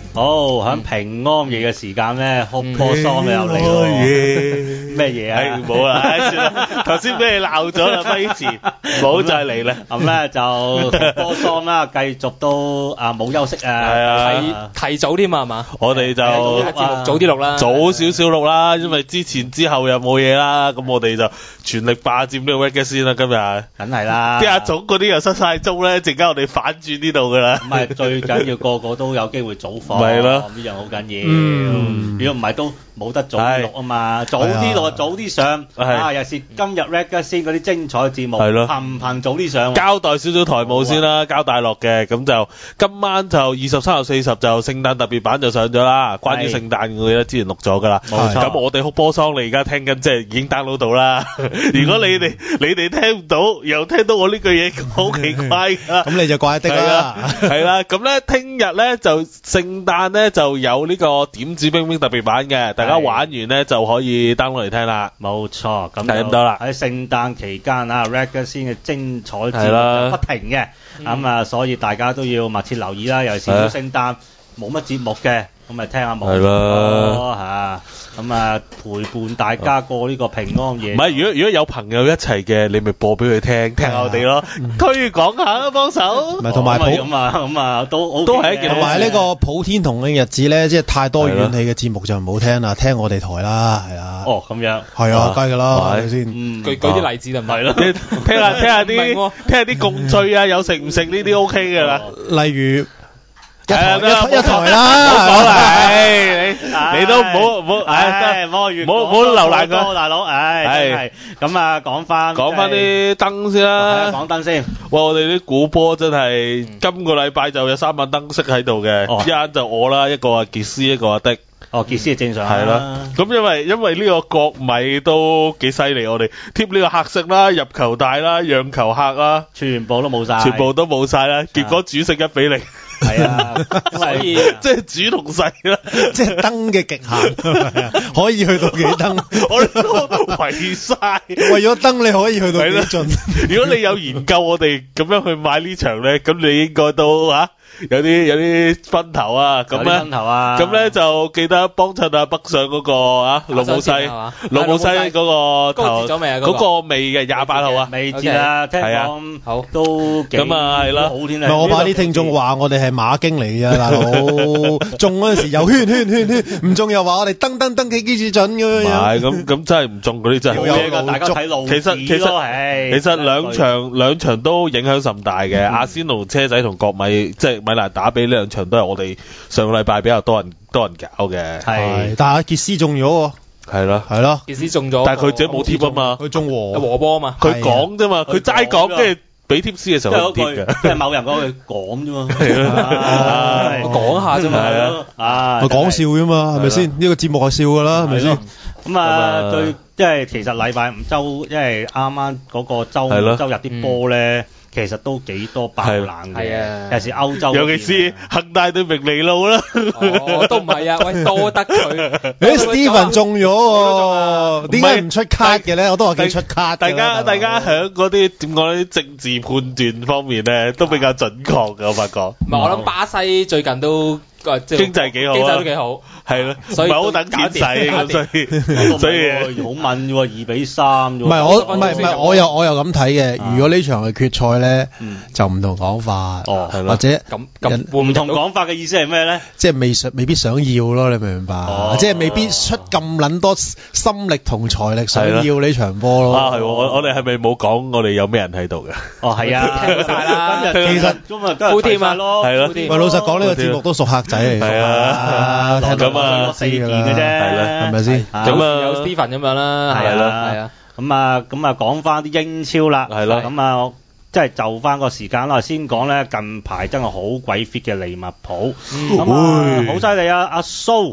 好，喺平安夜嘅時間咧，哭波桑又嚟咯，咩嘢啊？ 冇啦，算啦，頭先俾你鬧咗啦，咪前冇再嚟啦。 咁咧就哭波桑啦，繼續都冇休息啊， 係啊， 提早添啊，係嘛？ 我哋就節目早啲錄啦， 早少少錄啦，因為之前之後又冇嘢啦，咁我哋就全力霸佔呢個 Reggae 先啦，今日。 梗係啦， 啲阿總嗰啲又失晒蹤咧，陣間我哋反轉呢度噶啦。 咁係最緊要個個都有機會早放， 咪咯， 呢樣好緊要。如果唔係都冇得早啲錄啊嘛，早啲錄早啲上。尤其是今日 Reggae 先嗰啲精彩節目，頻早啲上。 交代少少台務先啦，交大樂嘅，咁就今晚就23號40就聖誕特別版就上咗啦。關於聖誕嘅咧，之前錄咗噶啦。 冇錯。 咁我哋哭波桑，你而家聽緊即係已經 download 到啦。如果你哋聽唔到，又聽到我呢句嘢，好奇怪㗎。 咁你就怪的啦。 係啦，咁咧聽日咧就聖誕咧就有呢個點指兵兵特別版嘅，大家玩完咧就可以 download 嚟聽啦。 冇錯，咁就咁多啦。 喺聖誕期間啊，Reggae 先嘅精彩節目不停嘅，咁所以大家都要密切留意啦。尤其是聖誕冇乜節目嘅，咁咪聽下冇咯嚇，咁陪伴大家過呢個平安夜。 唔係，如果有朋友一齊嘅，你咪播俾佢聽下我哋咯，推廣下啦，幫手。 咪同埋咁都係一件。同埋呢個普天同慶日子咧，即係太多怨氣嘅節目就唔好聽啦，聽我哋台啦，係啊。 哦，咁樣。 係啊，梗係㗎啦，係咪先？ 舉啲例子就唔係咯。 聽下啲共聚啊，有食唔食呢啲 OK 㗎啦。 例如。一台啦， 唔好講啦，你都唔好留難佢， 大佬，係咁講翻啲燈先啦， 講燈先。 哇，我哋啲鼓波真係今個禮拜就有3晚燈飾喺度嘅，一陣就我啦，一個阿傑斯，一個阿的。 傑斯係正常係啦，咁因為呢個國米都幾犀利，我哋貼呢個客色啦、入球帶啦、讓球客啦， 全部都冇晒啦，結果主勝1-0。係啊， 所以即係主同細啦， 即係燈嘅極限，可以去到幾燈？ 我哋都圍晒， 為咗燈你可以去到幾盡？ 如果你有研究我哋咁樣去買呢場咧，咁你應該都有啲分頭啊，咁咧就記得幫襯阿北上嗰個老母西嗰個頭，嗰個未嘅28號啊， 未知啊，聽講好都幾咁啊，係啦， 好添我怕啲聽眾話我哋係馬經嚟嘅大佬，中嗰陣時又圈，唔中又話我哋登幾準咁樣。 唔係咁真係唔中嗰啲真係冇嘢㗎，大家睇路子咯。 其實兩場都影響甚大嘅，阿仙奴車仔同國米即係米蘭打比呢兩場都係我哋上個禮拜比較多人搞嘅。 係，但係阿傑斯中咗喎。 係咯， 傑斯中咗， 但係佢自己冇貼啊嘛， 佢中和波啊嘛， 佢講啫嘛，佢齋講跟住俾貼士嘅時候佢貼嘅， 即係某人講佢講啫嘛， 講下啫嘛， 佢講笑啫嘛，係咪先？呢個節目係笑㗎啦，係咪先？ 咁即係其實禮拜五因為啱啱嗰個周日啲波咧。其實都幾多爆冷嘅，尤其是歐洲， 尤其是恒大對明尼路啦。 都唔係啊，喂，多得佢。 Steven 中咗喎，點解唔出卡嘅咧？我都話叫出卡。 大家喺嗰啲點講呢？政治判斷方面咧，都比較準確嘅，我發覺。 唔係，我諗巴西最近都經濟幾好， 經濟都幾好。 係咯，唔係好等錢使咁，所以好問喎，2-3啫。 唔係我又咁睇嘅。如果呢場係決賽咧，就唔同講法。或者咁唔同講法嘅意思係咩咧？ 即係未必想要咯，你明唔明白？即係未必出咁撚多心力同財力想要呢場波咯。 係我哋係咪冇講我哋有咩人喺度嘅？ 係啊，聽晒啦。 其實今日都係睇咯， 係咯。 喂，老實講呢個節目都熟客仔嚟。 係啊，咁 4件嘅啫， 係咪先？ 咁有 Steven 咁樣啦，係啊， 咁講翻啲英超啦， 係啦， 咁即係就翻個時間啦，先講咧近排真係好鬼 fit 嘅利物浦，咁好犀利啊！阿蘇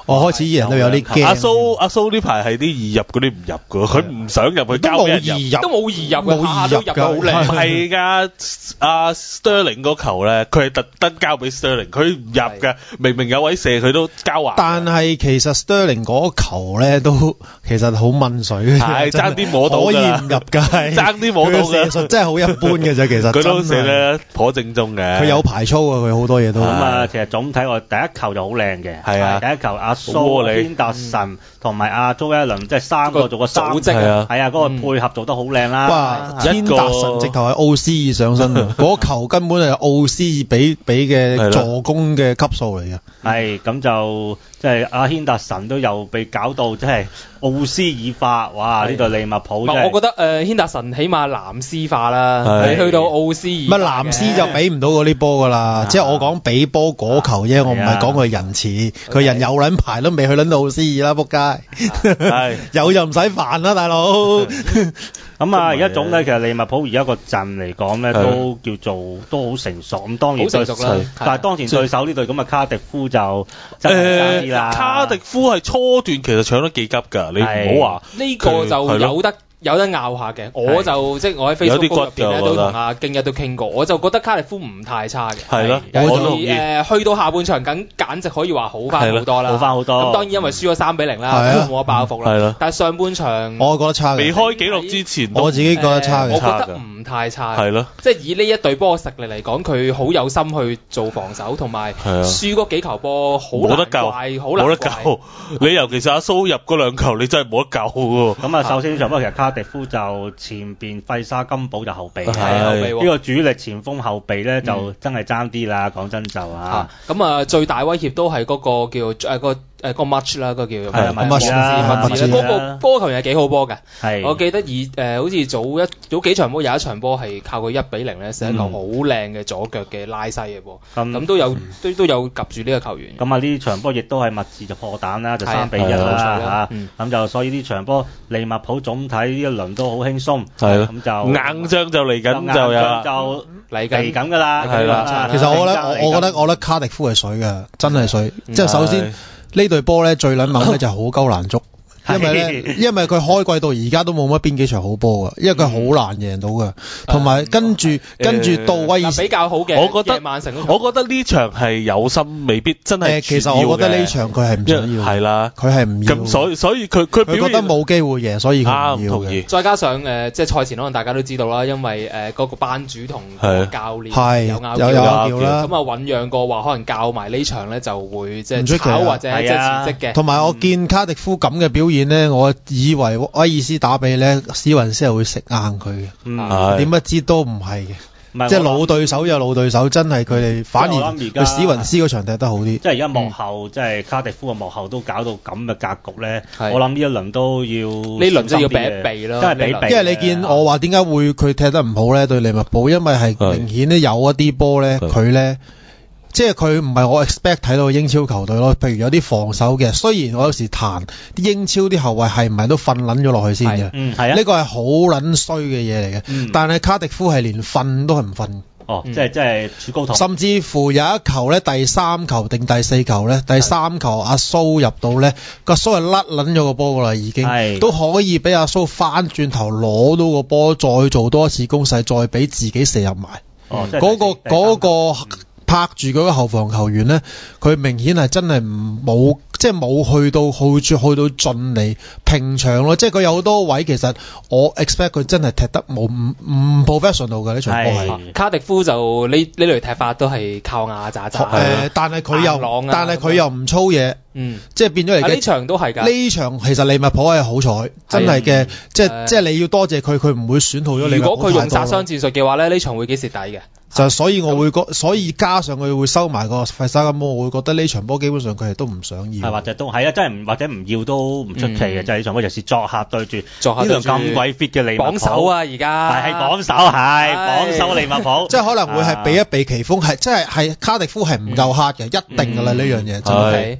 我開始啲人都有啲驚。 阿蘇呢排係啲易入嗰啲唔入㗎，佢唔想入去交俾人入， 都冇易入嘅，下都入得好靚。 唔係㗎，阿 Sterling 嗰球咧，佢係特登交俾 Sterling，佢唔入㗎，明明有位射佢都交還。 但係其實 Sterling 嗰球咧都其實好問水嘅， 係爭啲摸到㗎， 可以唔入㗎， 爭啲摸到㗎。 射術真係好一般嘅啫，其實佢都射得頗正宗嘅。 佢有排操啊，佢好多嘢都。 咁啊，其實總體我第一球就好靚嘅， 係啊， 第一球阿蘇、軒達臣同埋阿 Joe Allen 即係三個做個三組織啊， 係啊，嗰個配合做得好靚啦。 哇，軒達臣直頭係奧斯爾上身啊！嗰球根本係奧斯爾俾嘅助攻嘅級數嚟嘅。 係咁就即係阿軒達臣都又被搞到即係奧斯爾化，哇！呢隊利物浦我覺得軒達臣起碼藍絲化啦，你去到奧斯爾， 乜藍絲就俾唔到嗰啲波㗎啦，即係我講俾波嗰球啫，我唔係講佢人似，佢人有撚排都未去撚到奧斯爾啦，仆街，有就唔使煩啦，大佬。 咁啊，而家總體其實利物浦而家個陣嚟講咧，都叫做都好成熟。咁當然對，但係當前對手呢隊咁嘅卡迪夫就真係差啲啦。 卡迪夫係初段其實搶得幾急㗎，你唔好話呢個就有得拗下嘅，我就即係我喺 Facebook 入邊咧都同阿京一都傾過，我就覺得卡迪夫唔太差嘅。 係咯， 去到下半場簡直可以話好翻好多啦， 好翻好多。 咁當然因為輸咗3-0啦，冇得報復啦。但係上半場我覺得差嘅， 未開紀錄之前， 我自己覺得差嘅， 我覺得唔太差。 係咯， 即係以呢一隊波嘅實力嚟講，佢好有心去做防守，同埋輸嗰幾球波好難怪，好難救。你尤其是阿蘇入嗰兩球，你真係冇得救喎。 咁啊，首先呢場波其實卡迪夫就前邊費沙金寶就後備，呢個主力前鋒後備咧就真係爭啲啦，講真就啊。 咁啊，最大威脅都係嗰個叫個 Much 啦，嗰個叫 Much 啦， 嗰個球員係幾好波嘅。 係， 我記得好似早幾場波有一場波係靠佢1-0咧，射一球好靚嘅左腳嘅拉西嘅波，咁都有及住呢個球員。 咁啊，呢場波亦都係密字就破蛋啦，就3-1啦嚇。咁就所以呢場波利物浦總體呢一輪都好輕鬆，咁就硬仗就嚟緊就有就嚟緊㗎啦。 係啦， 其實我覺得卡迪夫係水嘅，真係水。即係首先呢隊波咧最撚猛咧就係好鳩難捉。因為佢開季到而家都冇乜邊幾場好波㗎，因為佢好難贏到㗎，同埋跟住到威爾士比較好嘅， 我覺得呢場係有心，未必真係。 其實我覺得呢場佢係唔想要， 係啦， 佢係唔要。 咁所以佢覺得冇機會贏，所以佢唔要嘅。 再加上即係賽前可能大家都知道啦，因為嗰個班主同教練有拗撬啦，咁啊醖釀過話可能教埋呢場咧就會即係炒或者即係辭職嘅。 同埋我見卡迪夫咁嘅表現。我以為威爾斯打比咧，史雲斯係會食硬佢嘅，點不知都唔係嘅，即係老對手有老對手，真係佢哋反而佢史雲斯嗰場踢得好啲。 即係而家幕後，即係卡迪夫嘅幕後都搞到咁嘅格局咧，我諗呢一輪都要呢輪真係要避一避咯， 真係避避。 因為你見我話點解會佢踢得唔好咧？對利物浦，因為係明顯咧有一啲波咧，佢咧。即係佢唔係我 expect 睇到英超球隊咯，譬如有啲防守嘅，雖然我有時彈啲英超啲後衞係唔係都瞓撚咗落去先嘅， 係啊， 呢個係好撚衰嘅嘢嚟嘅。但係卡迪夫係連瞓都係唔瞓， 即係處高頭。 甚至乎有一球咧，第3球定第4球咧，第3球阿蘇入到咧，個蘇係甩撚咗個波㗎啦，已經都可以俾阿蘇翻轉頭攞到個波，再做多一次攻勢，再俾自己射入埋。嗰個拍住嗰個後防球員咧，佢明顯係真係冇去到盡嚟平場咯，即係佢有好多位其實我 expect 佢真係踢得唔 professional 嘅呢場波係。 卡迪夫就呢類踢法都係靠牙渣渣， 但係佢又唔粗嘢，即係變咗嚟嘅。 呢場都係㗎。呢場其實利物浦係好彩，真係嘅，即係你要多謝佢唔會損耗咗利物浦。 如果佢用殺傷戰術嘅話咧，呢場會幾蝕底嘅。 就所以所以加上佢會收埋個費沙金波，我會覺得呢場波基本上佢哋都唔想要。 或者都係啊，真係或者唔要都唔出奇嘅，就係呢場波尤其是作客對住呢場咁鬼 fit 嘅利物浦。 榜首啊，而家係榜首利物浦， 即係可能會係避一避奇風，係即係卡迪夫係唔夠黑嘅，一定㗎啦呢樣嘢真係。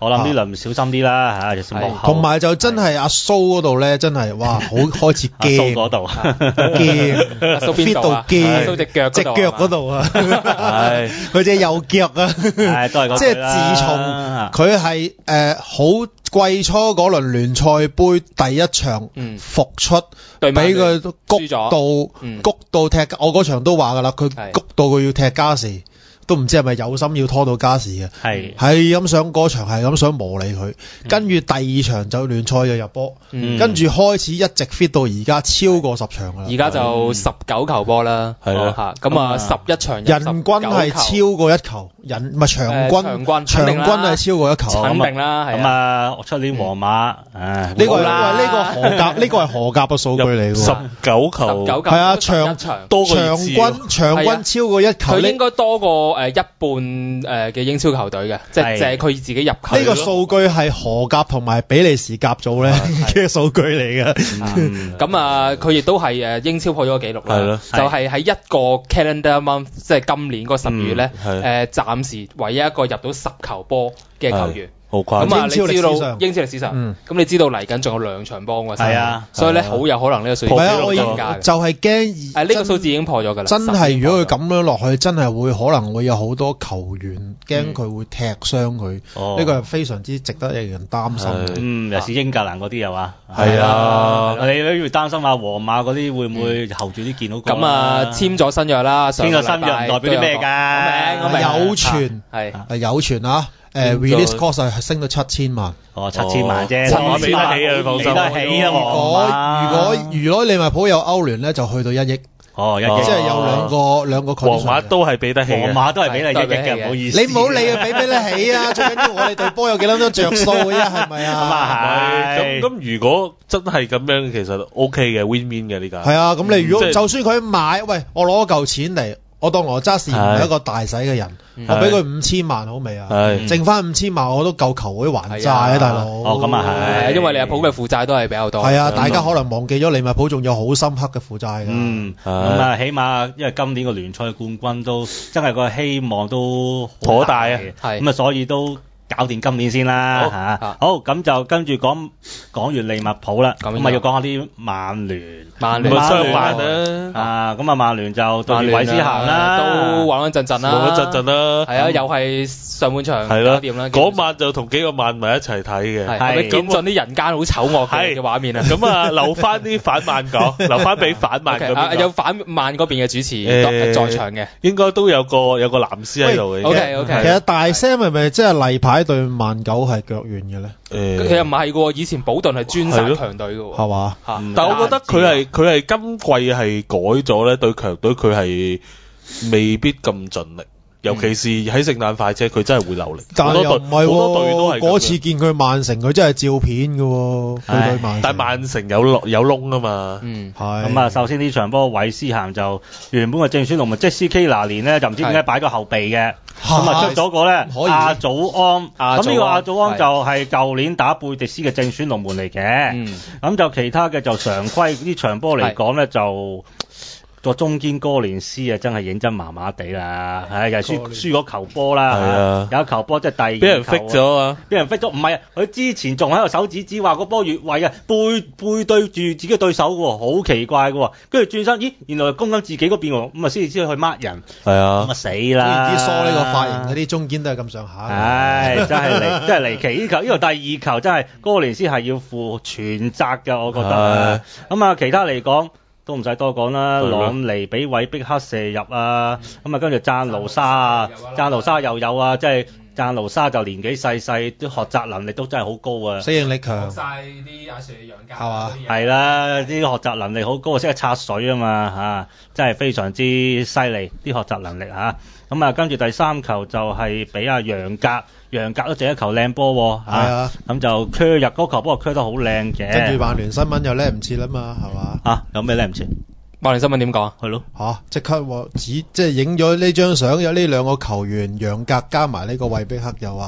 我諗呢輪小心啲啦嚇，尤其是幕後。 同埋就真係阿蘇嗰度咧，真係哇，好開始驚。 阿蘇嗰度驚，阿蘇邊度啊？ 驚， 蘇隻腳嗰度啊，佢隻右腳啊， 都係嗰即係自從佢係好季初嗰輪聯賽杯第一場復出，俾佢谷到踢，我嗰場都話㗎啦，佢谷到佢要踢加時。都唔知係咪有心要拖到加時嘅，係咁想嗰場係咁想磨利佢，跟住第二場就聯賽就入波，跟住開始一直 fit 到而家超過10場啦， 而家就19球波啦，係咯嚇，咁啊11場人均係超過1球，唔係場均係超過1球， 肯定啦， 咁啊出年皇馬， 呢個係荷甲嘅數據嚟㗎 ，19球， 係啊，場均超過1球， 佢應該多過一半嘅英超球隊嘅，即係佢自己入球。 呢個數據係荷甲同埋比利時甲組咧嘅數據嚟嘅。 咁啊，佢亦都係英超破咗個紀錄啦。就係喺一個 calendar month，即係今年嗰12月咧，暫時唯一一個入到10球波嘅球員。咁啊，你知道英超歷史上，咁你知道嚟緊仲有2場波㗎，係啊，所以咧好有可能呢個數字增加嘅。 就係驚呢個數字已經破咗㗎啦。 真係如果佢咁樣落去，真係可能會有好多球員驚佢會踢傷佢，呢個係非常之值得令人擔心。 尤其是英格蘭嗰啲又話， 係啊， 你都要擔心下皇馬嗰啲會唔會候住啲見到個？ 咁啊，簽咗新約啦， 簽咗新約唔代表啲咩㗎？ 有傳啊！release cost 係升到7000萬 ，7000萬啫， 我俾得起啊，你放心。 俾得起啊， 如果利物浦有歐聯咧，就去到1億。 1億， 即係有兩個。 皇馬都係俾得起， 皇馬都係俾得1億嘅，唔好意思。 你唔好理佢俾得起啊，最緊要我哋隊波有幾多着數嘅啫，係咪啊？ 咁啊係。 咁如果真係咁樣，其實 OK 嘅 win win 嘅呢家。 係啊，咁你如果就算佢買，喂，我攞嚿錢嚟。我當羅渣士唔係一個大使嘅人，我俾佢5000萬好未啊？剩翻5000萬我都夠球會還債啊，大佬。 咁啊係， 因為利物浦嘅負債都係比較多。 係啊，大家可能忘記咗利物浦仲有好深刻嘅負債㗎。 咁啊，起碼因為今年個聯賽冠軍都真係個希望都頗大啊， 咁啊，所以都搞掂今年先啦嚇。好，咁就跟住講完利物浦啦，咁啊要講下啲曼聯。 曼聯相反啊！咁啊，曼聯就對韋斯咸啦， 都穩穩陣陣啦， 穩穩陣陣啦。 係啊，又係上半場搞掂啦。 嗰晚就同幾個曼迷一齊睇嘅， 係咪見盡啲人間好醜惡嘅畫面啊？ 咁啊，留翻啲反曼講，留翻俾反曼嗰邊。 有反曼嗰邊嘅主持在場嘅， 應該都有個藍絲喺度嘅。 OK。 其實大 Sam 係咪即係例牌對曼九係腳軟嘅咧？ 其實唔係嘅，以前保頓係專殺強隊嘅， 係嘛？ 但係我覺得佢係今季係改咗咧，對強隊佢係未必咁盡力，尤其是喺聖誕快車，佢真係會流力。 但係又唔係喎， 好多隊都係嗰次見佢曼城，佢真係照片嘅喎，對曼城。 但係曼城有窿啊嘛。 係。 咁啊，首先呢場波韋斯咸就原本嘅正選龍門即係斯基拿連呢，就唔知點解擺咗後備嘅。咁啊出咗個咧亞祖安，咁呢個亞祖安就係舊年打貝迪斯嘅正選龍門嚟嘅，咁就其他嘅就常規呢場波嚟講咧就個中堅哥連斯啊真係認真麻麻地啦，又係輸咗球波啦，有球波即係第二球俾人揈咗啊， 俾人揈咗，唔係啊，佢之前仲喺度手指話個波越位啊，背對住自己對手嘅喎，好奇怪嘅喎，跟住轉身，咦，原來攻緊自己嗰邊喎，咁啊先至去抹人， 係啊， 咁啊死啦！ 知梳呢個髮型嗰啲中堅都係咁上下， 真係離奇！呢個第二球真係哥連斯係要負全責嘅，我覺得。咁啊，其他嚟講。都唔使多講啦，朗尼俾韋碧克射入啊，咁啊跟住贊奴沙又有啊，即係贊奴沙就年紀細，啲學習能力都真係好高啊， 適應力強， 學晒啲阿 Sir 養家係嘛？ 係啦，啲學習能力好高，識得插水啊嘛嚇，真係非常之犀利啲學習能力嚇。咁啊跟住第三球就係俾阿楊格都整一球靚波喎，係啊，咁就curve入嗰球波curve得好靚嘅。 跟住曼聯新聞又叻唔切啦嘛，係嘛？ 有咩叻唔切？ 曼聯新聞點講啊？ 係咯， 即刻即係影咗呢張相，有呢兩個球員楊格加埋呢個韋碧克，又話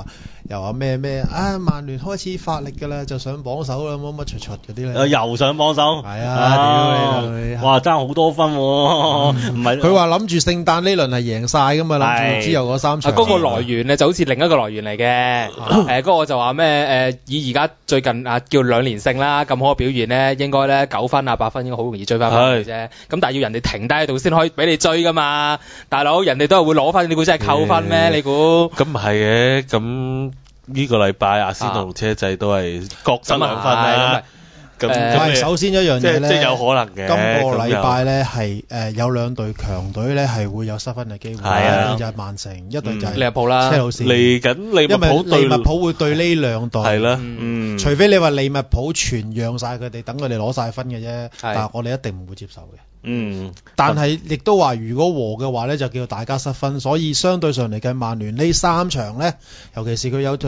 又話咩曼聯開始發力㗎啦，就上榜首啦，乜柒嗰啲咧。 又上榜首。 係啊， 哇，爭好多分喎，唔係佢話諗住聖誕呢輪係贏晒㗎嘛，諗住之後嗰3場。 嗰個來源咧就好似另一個來源嚟嘅，嗰個就話咩以而家最近叫2連勝啦，咁好嘅表現咧，應該咧9分8分應該好容易追翻嚟啫。咁但係要人哋停低喺度先可以俾你追㗎嘛，大佬人哋都係會攞分，你估真係扣分咩？你估？ 咁唔係嘅，咁呢個禮拜阿仙奴同車仔都係各得2分咧。 咁首先一樣嘢咧， 即係有可能嘅。 今個禮拜咧係有2隊強隊咧係會有失分嘅機會，一隊就係曼城，一隊就係利物浦啦。 車路士嚟緊利物浦因為利物浦會對呢2隊。 係啦， 除非你話利物浦全讓晒佢哋，等佢哋攞晒分嘅啫。但係我哋一定唔會接受嘅。但係亦都話，如果和嘅話咧，就叫大家失分。所以相對上嚟計，曼聯呢3場咧，尤其是佢有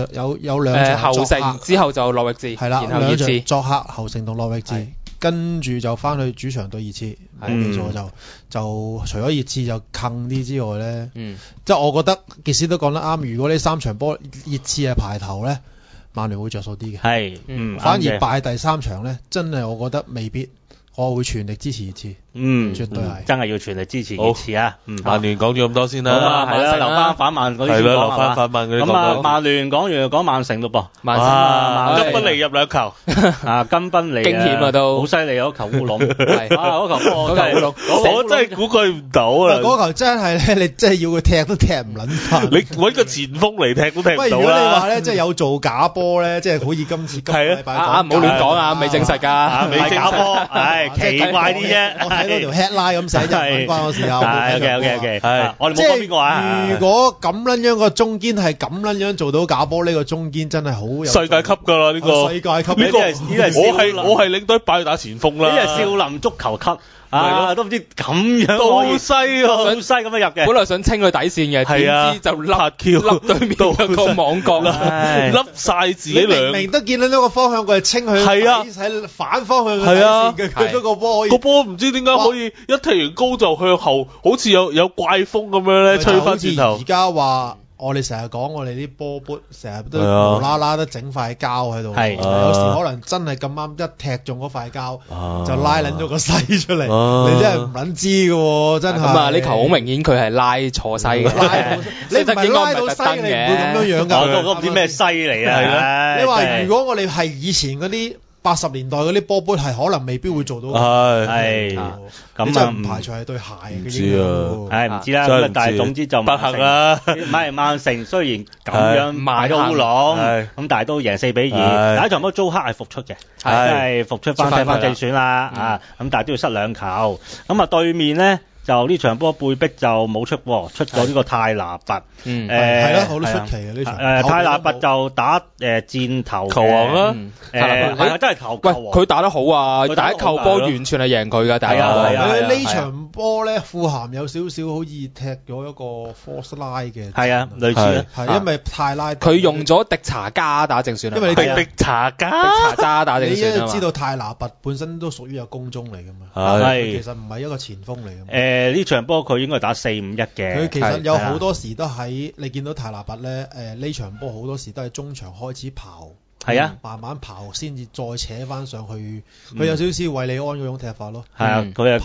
2場後城之後就諾域治， 係啦，2場作客後城同諾域治，跟住就翻去主場對熱刺。冇記錯就除咗熱刺就坑啲之外咧，即係我覺得傑斯都講得啱。如果呢3場波熱刺係排頭咧，曼聯會着數啲嘅。 係， 反而敗第3場咧，真係我覺得未必。我會全力支持熱刺，絕對係， 真係要全力支持熱刺啊！ 曼聯講咗咁多先啦， 係啦，留翻反曼嗰啲係啦，留翻反曼嗰啲。 咁啊，曼聯講完就講曼城咯噃， 曼城金賓尼入2球， 金賓尼驚險啊都， 好犀利嗰球烏龍， 嗰球烏龍， 我真係估佢唔到啊！ 嗰球真係咧，你真係要佢踢都踢唔撚翻， 你揾個前鋒嚟踢都踢唔到啦。 喂，如果你話咧，即係有做假波咧，即係好似今個禮拜講， 唔好亂講啊，未證實㗎， 未假波，奇怪啲啫。 我睇到條 headline 咁寫就唔關我事啊。 OK，係我哋冇講邊個啊。 如果咁撚樣個中堅係咁撚樣做到假波，呢個中堅真係好有世界級㗎啦呢個。世界級呢個我係領隊擺去打前鋒啦。 呢係少林足球級。都唔知咁樣都西喎， 好西咁樣入嘅。 本來想清佢底線嘅，點知就笠對面個網角啦， 笠晒自己兩。 明都見到個方向，佢係清佢喺反方向嘅底線嘅，佢個波可以。 個波唔知點解可以一踢完高就向後，好似有怪風咁樣咧，吹翻轉頭。 而家話。我哋成日講我哋啲波杯，成日都無啦啦都整塊膠喺度，有時可能真係咁啱一踢中嗰塊膠，就拉撚咗個西出嚟，你真係唔撚知嘅喎，真係。咁啊， 呢球好明顯佢係拉錯西嘅， 你唔係拉到西，你唔會咁樣樣㗎。 我唔知咩西嚟啊！ 你話如果我哋係以前嗰啲80年代嗰啲波杯，係可能未必會做到。 係咁就唔排除係對鞋嘅。 唔知啊， 唔知啦。咁但係總之就不幸啦。 唔係曼城雖然咁樣賣咗烏龍，咁但係都贏4-2。第一場波租克係復出嘅，即係復出翻踢翻正選啦。咁但係都要失2球。咁啊對面咧。就呢場波貝碧就冇出喎，出咗呢個泰拿拔。 係啦，好多出奇嘅呢場。 泰拿拔就打箭頭球王啦。 係啊，真係球王。 佢打得好啊！第一球波完全係贏佢㗎，第一球。 呢場波咧，富咸有少少好似踢咗一個 force line 嘅。 係啊，類似。 係因為泰拉。 佢用咗迪查加打正選。 因為你迪查加打正選。 你因為知道泰拿拔本身都屬於有攻中嚟㗎嘛。 係。 其實唔係一個前鋒嚟㗎。 呢場波佢應該打4-5-1嘅。 佢其實有好多時都喺你見到泰拿拔咧，呢場波好多時都係中場開始跑， 係啊， 慢慢跑先至再扯翻上去。佢有少少韋利安嗰種踢法咯。 係啊，佢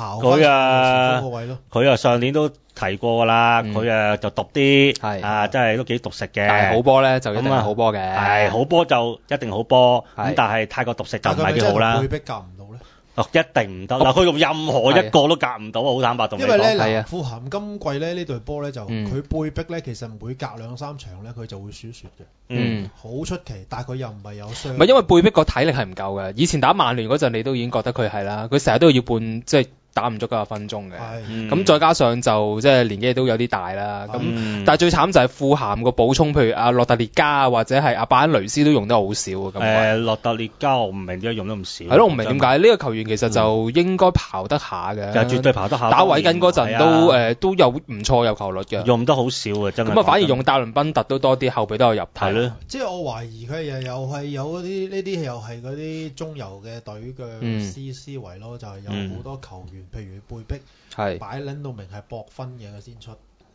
上年都提過㗎啦，佢就毒啲，真係都幾毒食嘅。 但係好波咧就一定係好波嘅。 係好波就一定好波，咁但係太過毒食就唔係幾好啦。 背壁夾唔到咧。 一定唔得嗱，佢用任何一個都夾唔到，好坦白同你講。 因為咧，富咸今季咧呢隊波咧就佢背壁咧，其實每隔2-3場咧佢就會輸嘅。好出奇，但係佢又唔係有傷。 唔係因為背壁個體力係唔夠嘅，以前打曼聯嗰陣你都已經覺得佢係啦，佢成日都要半即係。打唔足90分鐘嘅，咁再加上就即係年紀都有啲大啦，咁但係最慘就係富咸個補充，譬如阿洛特列加啊，或者係阿巴恩雷斯都用得好少啊。咁洛特列加我唔明點解用得咁少。 係咯，我唔明點解呢個球員其實就應該跑得下嘅， 就絕對跑得下。 打韋根嗰陣都有唔錯有球率嘅， 用得好少啊，真係。 咁啊，反而用戴倫賓特都多啲，後備都有入替咯。 即係我懷疑佢又係有嗰啲呢啲又係嗰啲中游嘅隊嘅思維咯，就係有好多球員，譬如貝碧。係擺撚到明係搏分嘅佢先出，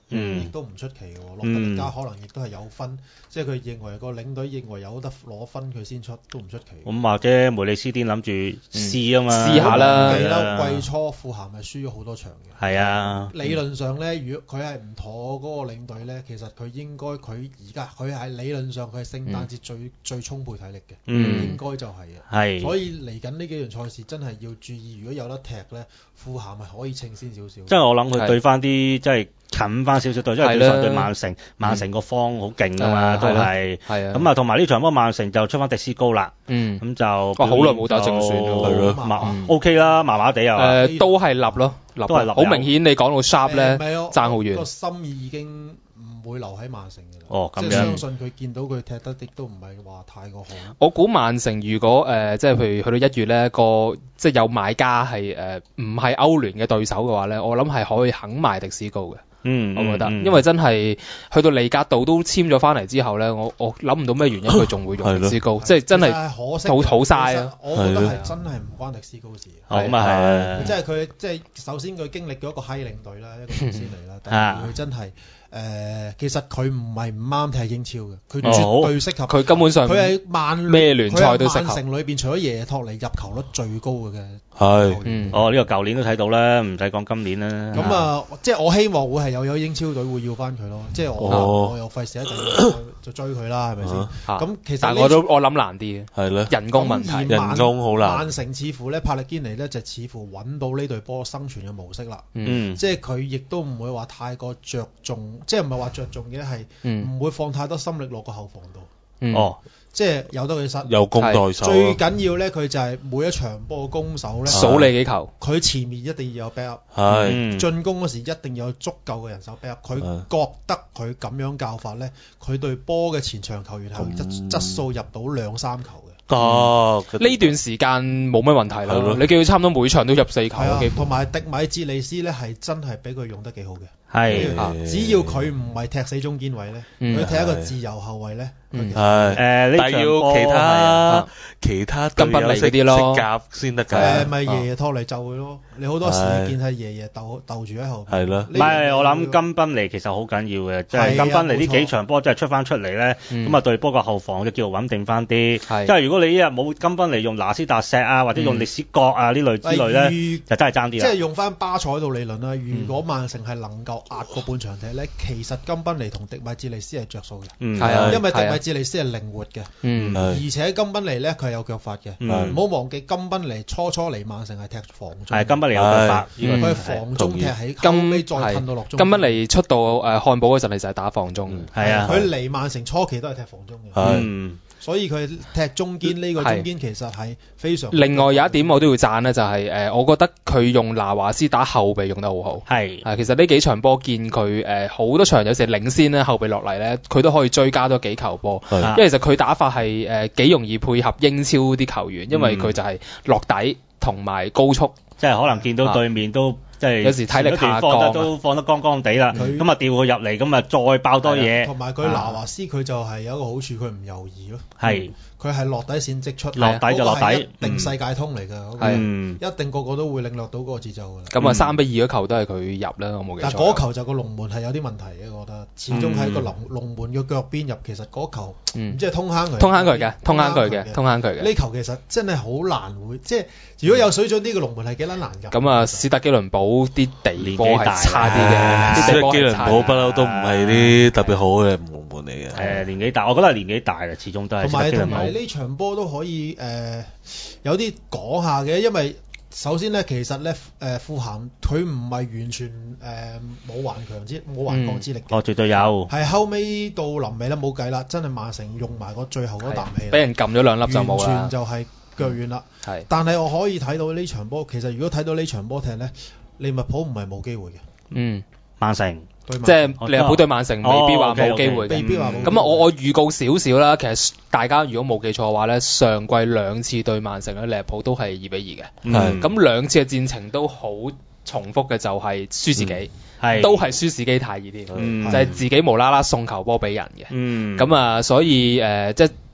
亦都唔出奇嘅喎。洛特迪加可能亦都係有分，即係佢認為個領隊認為有得攞分佢先出，都唔出奇。 咁或者梅利斯甸諗住試啊嘛， 試下啦。 記得季初富咸係輸咗好多場嘅。 係啊。 理論上咧，如果佢係唔妥嗰個領隊咧，其實佢應該佢係理論上佢係聖誕節最充沛體力嘅，應該就係嘅。 係。 所以嚟緊呢幾場賽事真係要注意，如果有得踢咧，富咸係可以稱先少少。 即係我諗佢對翻啲即係近翻少少隊，因為對上對曼城，曼城個方好勁㗎嘛，都係。係啊。咁啊，同埋呢場波曼城就出翻迪斯高啦。咁就好耐冇打正選咯。 OK 啦，麻麻地又。 都係立咯， 都係立。 好明顯，你講到 Sharp 咧，爭好遠。 個心意已經唔會留喺曼城嘅啦。 哦，咁樣。 即係相信佢見到佢踢得亦都唔係話太過好。 我估曼城如果即係譬如去到1月咧，即係有買家係唔係歐聯嘅對手嘅話咧，我諗係可以肯賣迪斯高嘅。我覺得，因為真係去到利格道都簽咗翻嚟之後咧，我諗唔到咩原因佢仲會用迪斯高，即係真係可惜好嘥啊！ 我覺得係真係唔關迪斯高事。 咁啊係。 即係佢即係首先佢經歷咗一個閪領隊啦，一個先嚟啦，第二佢真係。其實佢唔係唔啱踢英超嘅，佢絕對適合。 佢根本上佢係咩聯賽都適合。 曼城裏邊除咗爺爺托尼入球率最高嘅。 係。呢個舊年都睇到啦，唔使講今年啦。 咁即係我希望會係有英超隊會要翻佢咯，即係我又費事一陣就追佢啦，係咪先？咁其實但我諗難啲嘅。係咯。人工問題， 人工好難。 曼城似乎咧，帕力堅尼咧就似乎揾到呢隊波生存嘅模式啦。即係佢亦都唔會話太過着重。即係唔係話着重嘅係唔會放太多心力落個後防度。即係由得佢失。 有攻代守。 最緊要咧，佢就係每一場波嘅攻守咧， 數你幾球。 佢前面一定要有 backup。進攻嗰時一定要有足夠嘅人手 backup。佢覺得佢咁樣教法咧，佢對波嘅前場球員係質素入到2-3球嘅。 呢段時間冇乜問題啦。你見佢差唔多每場都入4球。 同埋迪米哲利斯咧係真係俾佢用得幾好嘅。只要佢唔係踢死中堅位咧，佢踢一個自由後衞咧， 但要其他金賓尼嗰啲咯， 識夾先得㗎。 咪爺爺托嚟就會咯。你好多時見係爺爺鬥住喺後邊。 係咯。 唔係我諗金賓尼其實好緊要嘅，即係金賓尼呢幾場波真係出翻出嚟咧，咁啊對波個後防就叫做穩定翻啲。即係如果你一日冇金賓尼用拿斯達石啊，或者用歷史角啊呢類之類咧，就真係爭啲啦。 即係用翻巴塞度理論啦，如果曼城係能夠壓過半場踢咧，其實金賓尼同迪米治利斯係着數嘅。因為迪米治利斯係靈活嘅，而且金賓尼咧佢係有腳法嘅。唔好忘記金賓尼初嚟曼城係踢防中。 係金賓尼有腳法， 佢係防中踢起，後尾再褪到落中。 金賓尼出到漢堡嗰陣，其實係打防中。 佢嚟曼城初期都係踢防中嘅。所以佢踢中堅呢個中堅其實係非常。 另外有一點我都要讚咧，就係我覺得佢用拿華斯打後備用得好好。其實呢幾場波見佢好多場有時領先咧，後備落嚟咧，佢都可以追加多幾球波。因為其實佢打法係幾容易配合英超啲球員，因為佢就係落底同埋高速， 即係可能見到對面都。即係有時體力下降都放得光光地啦，咁啊調佢入嚟，咁啊再爆多嘢。同埋佢拿華斯佢就係有一個好處，佢唔猶豫咯。佢係落底線即出， 落底就落底， 一定世界通嚟㗎。一定個個都會領略到嗰個節奏㗎啦。 咁啊3-2嗰球都係佢入啦，我冇記錯。 但嗰球就個龍門係有啲問題嘅，我覺得始終喺個龍門嘅腳邊入，其實嗰球唔知係通坑佢。 通坑佢嘅。 呢球其實真係好難會，即係如果有水準啲嘅龍門係幾撚難㗎。 咁啊，史特基倫堡啲地波係差啲嘅， 史特基倫堡不嬲都唔係啲特別好嘅龍門嚟嘅。 年紀大，我覺得係年紀大啦，始終都係。 同埋呢場波都可以有啲講下嘅，因為首先咧，其實咧富咸佢唔係完全冇頑強之力嘅。 絕對有。 係後尾到臨尾咧冇計啦，真係曼城用埋個最後嗰啖氣， 俾人撳咗2粒就冇啦。 完全就係腳軟啦。但係我可以睇到呢場波，其實如果睇到呢場波踢咧，利物浦唔係冇機會嘅。 曼城。 即係利物浦對曼城未必話冇機會嘅。 未必話冇。 咁我預告少少啦，其實大家如果冇記錯嘅話咧，上季2次對曼城咧，利物浦都係2-2嘅。咁2次嘅戰情都好重複嘅，就係輸自己，都係輸自己太易啲，就係自己無啦啦送球波俾人嘅。咁啊，所以即係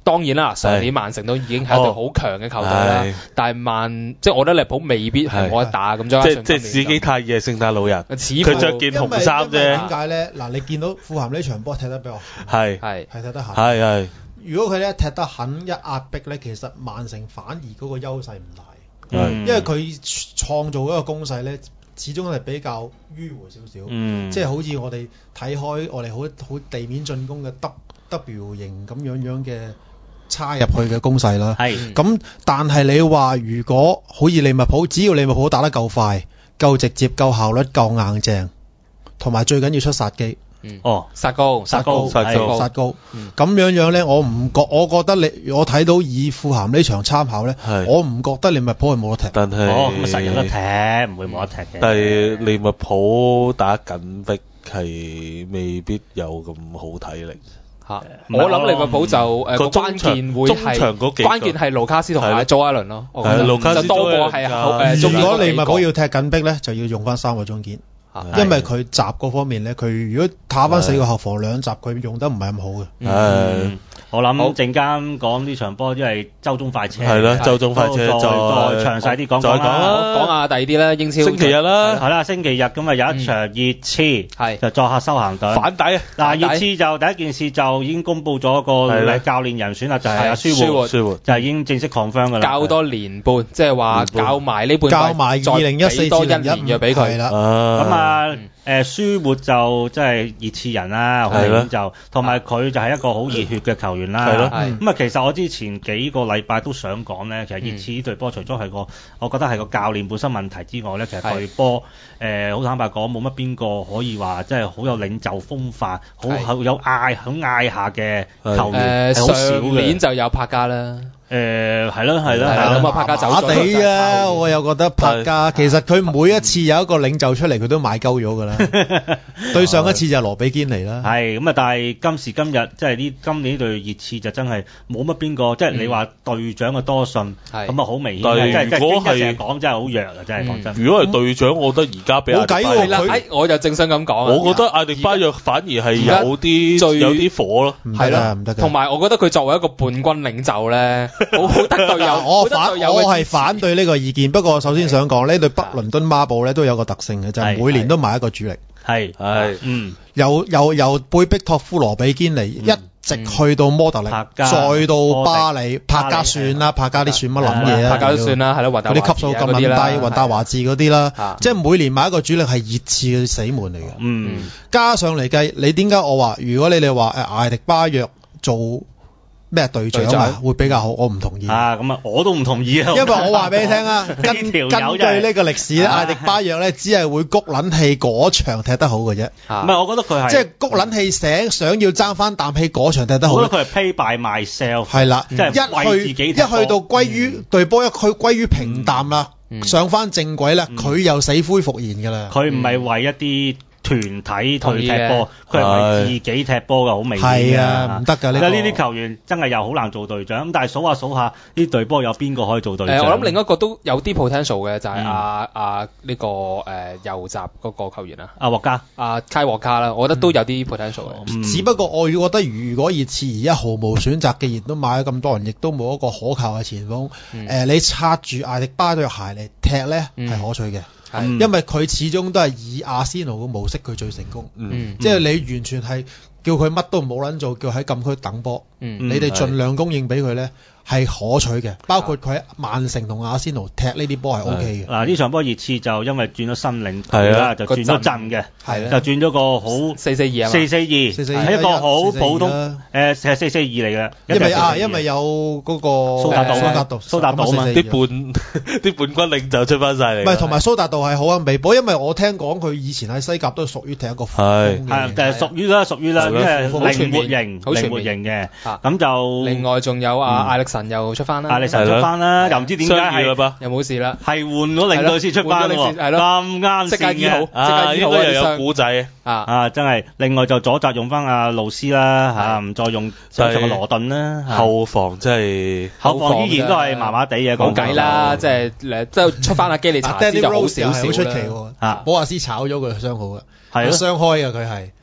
當然啦，上年曼城都已經係一隊好強嘅球隊啦，但係即係我覺得利物浦未必係冇得打咁樣。 即係自己太熱聖誕老人，佢着件紅衫啫。 點解咧？嗱，你見到富咸呢場波踢得比較係踢得狠。 係。 如果佢咧踢得狠一壓迫咧，其實曼城反而嗰個優勢唔大。因為佢創造嗰個攻勢咧，始終係比較迂迴少少，即係好似我哋睇開我哋好地面進攻嘅 W 型咁樣嘅插入去嘅攻勢啦。咁但係你話如果好似利物浦，只要利物浦打得夠快、夠直接、夠效率、夠硬淨，同埋最緊要出殺機。 殺高咁樣咧，我覺得我睇到以富咸呢場參考咧，我唔覺得利物浦係冇得踢。 但係咁實有得踢，唔會冇得踢嘅。 但係利物浦打緊逼係未必有咁好體力。 我諗利物浦就個關鍵會係關鍵係盧卡斯同埋祖艾倫咯。 盧卡斯就多過係如果利物浦要踢緊逼咧，就要用翻3個中堅。因為佢閘嗰方面咧，佢如果打翻4個後防2閘，佢用得唔係咁好嘅。 我諗陣間講呢場波，因為周中快車。 係啦，周中快車再詳細啲講啦。 講下第二啲啦，英超。 星期日啦， 係啦，星期日咁啊有一場熱刺，就作客修咸頓。 反底啊！ 嗱，熱刺就第一件事就已經公佈咗個教練人選啦，就係阿舒活，就係已經正式 confirm 㗎啦。 教多年半，即係話教埋呢半季， 教埋2014 多1年約俾佢。 咁舒活就即係熱刺人啦，好明顯就，同埋佢就係一個好熱血嘅球員啦。咁其實我之前幾個禮拜都想講咧，其實熱刺呢隊波除咗係我覺得係個教練本身問題之外咧，其實隊波好坦白講，冇乜邊個可以話即係好有領袖風範，好有嗌下嘅球員，好少嘅。 上年就有柏加啦。 係咯， 咁啊，柏加走咗。 打地啊！我又覺得柏加其實佢每一次有一個領袖出嚟，佢都買鳩咗㗎啦。對上一次就係羅比堅尼啦。 係咁啊！但係今時今日即係今年呢隊熱刺就真係冇乜邊個，即係你話隊長嘅多信咁啊，好明顯。 如果係講真係好弱啊！真係講真。 如果係隊長，我覺得而家俾阿迪巴約我就正想咁講。 我覺得阿迪巴約反而係有啲火咯。 係啦，唔得㗎。 同埋我覺得佢作為一個叛軍領袖咧。好得隊友， 我係反對呢個意見。不過首先想講呢隊北倫敦孖寶咧都有個特性嘅，就係每年都買一個主力。由貝碧托夫、羅比堅尼一直去到摩特力，再到巴里，柏加算啦，柏加啲算乜諗嘢啊？ 柏加都算啦，係咯， 嗰啲級數咁低，雲達華治嗰啲啦，即係每年買一個主力係熱刺嘅死門嚟嘅。加上嚟計，你點解我話如果你哋話艾迪巴約做咩隊長啊會比較好？我唔同意咁我都唔同意啊！ 因為我話俾你聽啊，根據呢個歷史咧，艾迪巴約咧只係會谷撚氣嗰場踢得好嘅啫。 唔係，我覺得佢係即係谷撚氣想要爭翻啖氣嗰場踢得好。 我覺得佢係 pay by myself。係啦，即係一去到歸於隊波歸於平淡啦，上翻正軌啦，佢又死灰復燃㗎啦。 佢唔係為一啲團體去踢波，佢係為自己踢波㗎，好明顯。係啊， 唔得㗎。 呢啲球員真係又好難做隊長。咁但係數下呢隊波有邊個可以做隊長？ 我諗另一個都有啲 potential 嘅，就係呢個右閘嗰個球員啊， 阿獲加， 卡獲加啦，我覺得都有啲 potential 嘅。 只不過我覺得如果熱刺而家毫無選擇，既然都買咗咁多人，亦都冇一個可靠嘅前鋒，你插住艾迪巴對鞋嚟踢咧係可取嘅。因為佢始終都係以阿仙奴嘅模式佢最成功，即係你完全係叫佢乜都唔好撚做，叫喺禁區等波，你哋盡量供應俾佢咧係可取嘅，包括佢喺曼城同阿仙奴踢呢啲波係 O K 嘅。 嗱呢場波熱刺就因為轉咗新領隊啦，就轉咗陣嘅，就轉咗個好 4-4-2啊 ，4-4-2係一個好普通係4-4-2嚟嘅。 因為有嗰個蘇達道嘛， 啲叛軍領袖出翻晒嚟。 唔係，同埋蘇達道係好肯備波，因為我聽講佢以前喺西甲都屬於踢一個副鋒嘅， 係屬於啦，因為靈活型嘅，咁就另外仲有艾力神又出翻啦， 又唔知點解又冇事啦， 係換咗領隊先出翻喎，咁啱即刻醫好， 應該又有古仔真係。另外就左閘用翻阿路斯啦，唔再用上個羅頓啦， 後防真係後防依然都係麻麻地嘅， 講計啦，即係出翻阿基利查斯就好少少出奇喎，保亞斯炒咗佢傷好嘅，係傷開嘅佢係。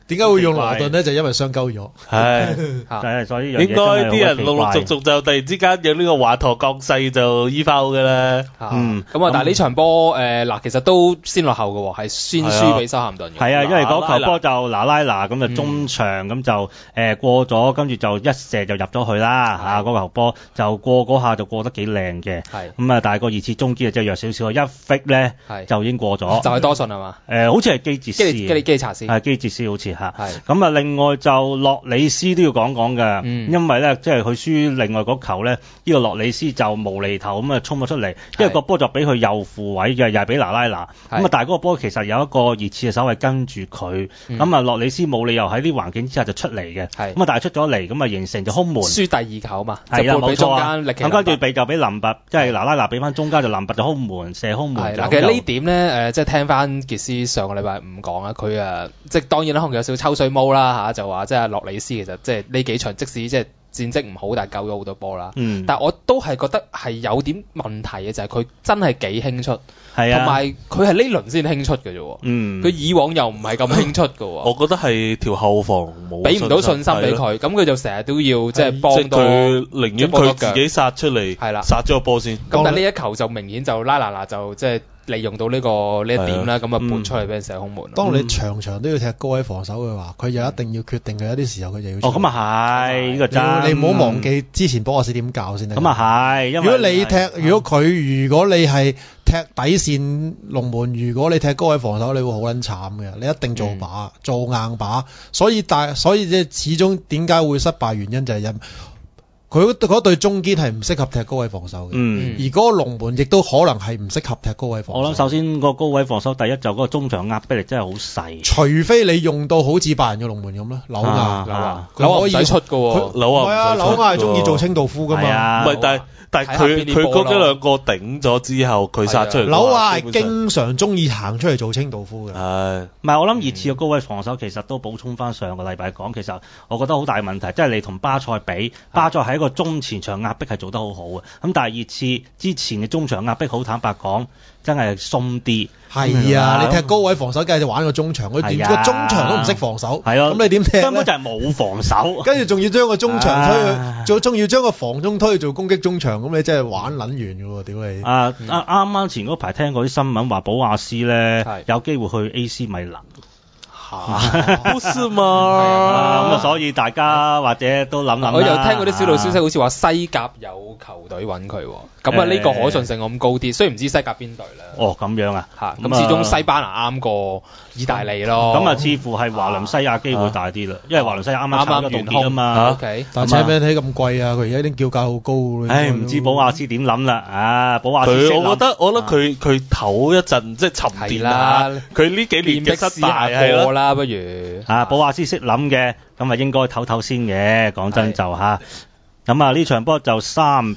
點解會用羅頓咧？就因為傷鳩咗。 係， 所以應該啲人陸陸續續就突然之間有呢個華佗降世就醫翻好嘅啦。 咁但係呢場波嗱，其實都先落後嘅喎，係先輸俾修咸頓嘅。 係啊，因為嗰球波就嗱拉咁就中場咁就過咗，跟住就一射就入咗去啦。嗰球波就過嗰下就過得幾靚嘅。咁啊，但係個二次中堅就弱少少，一 flick 咧就已經過咗。 就係多信係嘛？ 好似係基捷斯。 基查斯。 係基捷斯好似嚇。咁啊，另外就洛里斯都要講嘅，因為咧即係佢輸另外嗰球咧，呢個洛里斯就無厘頭咁啊衝咗出嚟，因為個波就俾佢右副位嘅，又係俾拿拉拿。咁啊，但係嗰個波其實有一個熱刺嘅守衞跟住佢，咁啊洛里斯冇理由喺啲環境之下就出嚟嘅。咁啊，但係出咗嚟，咁啊形成就空門。 輸第二球嘛， 係啦，冇錯啊。 咁跟住就俾林拔，即係拿拉拿俾翻中間就林拔就空門射空門。 其實呢點咧即係聽翻傑斯上個禮拜五講啦，佢即係當然啦，可能有少少抽水毛啦就話即係洛里斯其實即係呢幾場即使即係戰績唔好，但係救咗好多波啦。但係我都係覺得係有點問題嘅，就係佢真係幾輕出，同埋佢係呢輪先輕出嘅啫。佢以往又唔係咁輕出嘅。 我覺得係條後防冇俾唔到信心俾佢，咁佢就成日都要即係幫到。 佢寧願佢自己殺出嚟，殺咗個波先。 咁但係呢一球就明顯就拉拿就即係利用到呢一點啦，咁啊撥出嚟俾人射空門。 當你場場都要踢高位防守嘅話，佢就一定要決定佢有啲時候佢就要。 咁啊係，呢個真。 你唔好忘記之前波亞斯點教先得。 咁啊係， 如果你係踢底線龍門，如果你踢高位防守，你會好撚慘嘅。你一定做硬把，所以即係始終點解會失敗原因就係佢嗰隊中堅係唔適合踢高位防守嘅，而嗰個龍門亦都可能係唔適合踢高位防守。 我諗首先個高位防守第一就嗰個中場壓迫力真係好細， 除非你用到好似拜仁嘅龍門咁啦，紐亞佢可以出嘅喎， 紐亞係中意做清道夫㗎嘛， 唔係但係佢嗰一兩個頂咗之後，佢殺出嚟。 紐亞係經常中意行出嚟做清道夫嘅。 唔係我諗熱刺嘅高位防守其實都補充翻上個禮拜講，其實我覺得好大問題，即係你同巴塞比，巴塞喺一個中前場壓迫係做得好好嘅，咁但係熱刺之前嘅中場壓迫好坦白講，真係鬆啲。 係啊，你踢高位防守梗係玩個中場，佢連個中場都唔識防守，咁你點踢咧？ 根本就係冇防守， 跟住仲要將個中場推去，仲要將個防中推去做攻擊中場，咁你真係玩撚完嘅喎，屌你！ 啱前嗰排聽過啲新聞話，保亞斯咧有機會去 AC 米蘭。 不是嘛？ 咁所以大家或者都諗諗啦。 我又聽過啲小道消息，好似話西甲有球隊揾佢，咁呢個可信性咁高啲。雖然唔知西甲邊隊咧。 咁樣啊？ 咁始終西班牙啱過意大利咯。 咁似乎係華倫西亞機會大啲啦，因為華倫西亞啱啱完空啊嘛。 但係車名起咁貴啊，佢而家啲叫價好高。 唔知保亞斯點諗啦？保亞斯我覺得佢唞一陣，即係沉澱啦。佢呢幾年嘅失敗係啦，不如保亞斯識諗嘅，咁應該唞先嘅。講真就咁呢場波就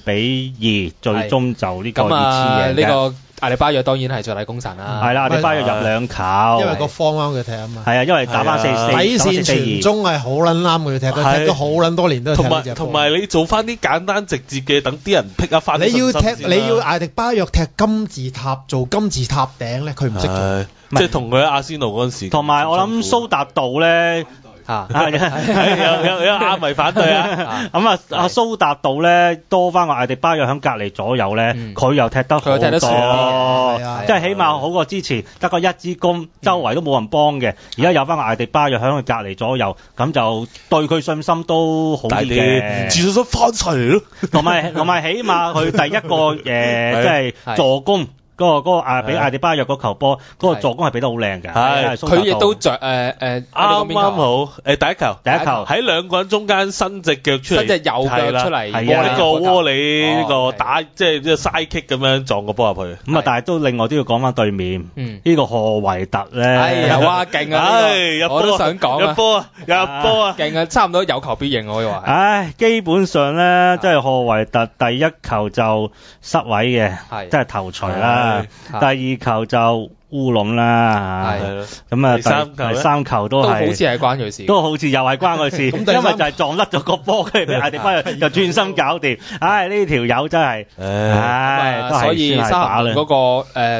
3-2，最終就呢個熱刺贏嘅。 呢個阿迪巴約當然係最大功臣啦。 係啦，阿迪巴約入2球， 因為個方啱佢踢啊嘛。 係啊，因為打翻4-4， 底線傳中係好撚啱佢踢，佢踢咗好撚多年都係踢呢隻波。 同埋你做翻啲簡單直接嘅，等啲人 pick up 翻。 你要阿迪巴約踢金字塔做金字塔頂咧，佢唔識做。 即係同佢喺阿仙奴嗰陣時。 同埋我諗蘇達道咧。有啱咪反對啊！咁阿蘇達道咧多翻個艾迪巴約響隔離左右咧，佢又踢得好多，即係起碼好過之前得個一支攻，周圍都冇人幫嘅。而家有翻個艾迪巴約響佢隔離左右，咁就對佢信心都好啲嘅。 自信心翻齊嚟咯， 同埋起碼佢第一個即係助攻。嗰個俾艾迪巴約嗰球波，嗰個助攻係俾得好靚嘅， 佢亦都着啱好第一球喺兩個人中間伸隻腳出嚟， 伸隻右腳出嚟， 呢個窩里呢個打即係side kick咁樣撞個波入去。 咁但係都另外都要講翻對面呢個賀維特咧， 哇勁啊！我都想講入波啊， 勁啊，差唔多有求必應我可以話。 基本上咧，即係賀維特第一球就失位嘅，即係頭槌啦。第二球就烏龍啦，咁第三球都好似係關佢事， 都好似又係關佢事，因為就係撞甩咗個波，跟住俾艾迪巴約又轉身搞掂。呢條友真係， 所以沙咸嗰個即係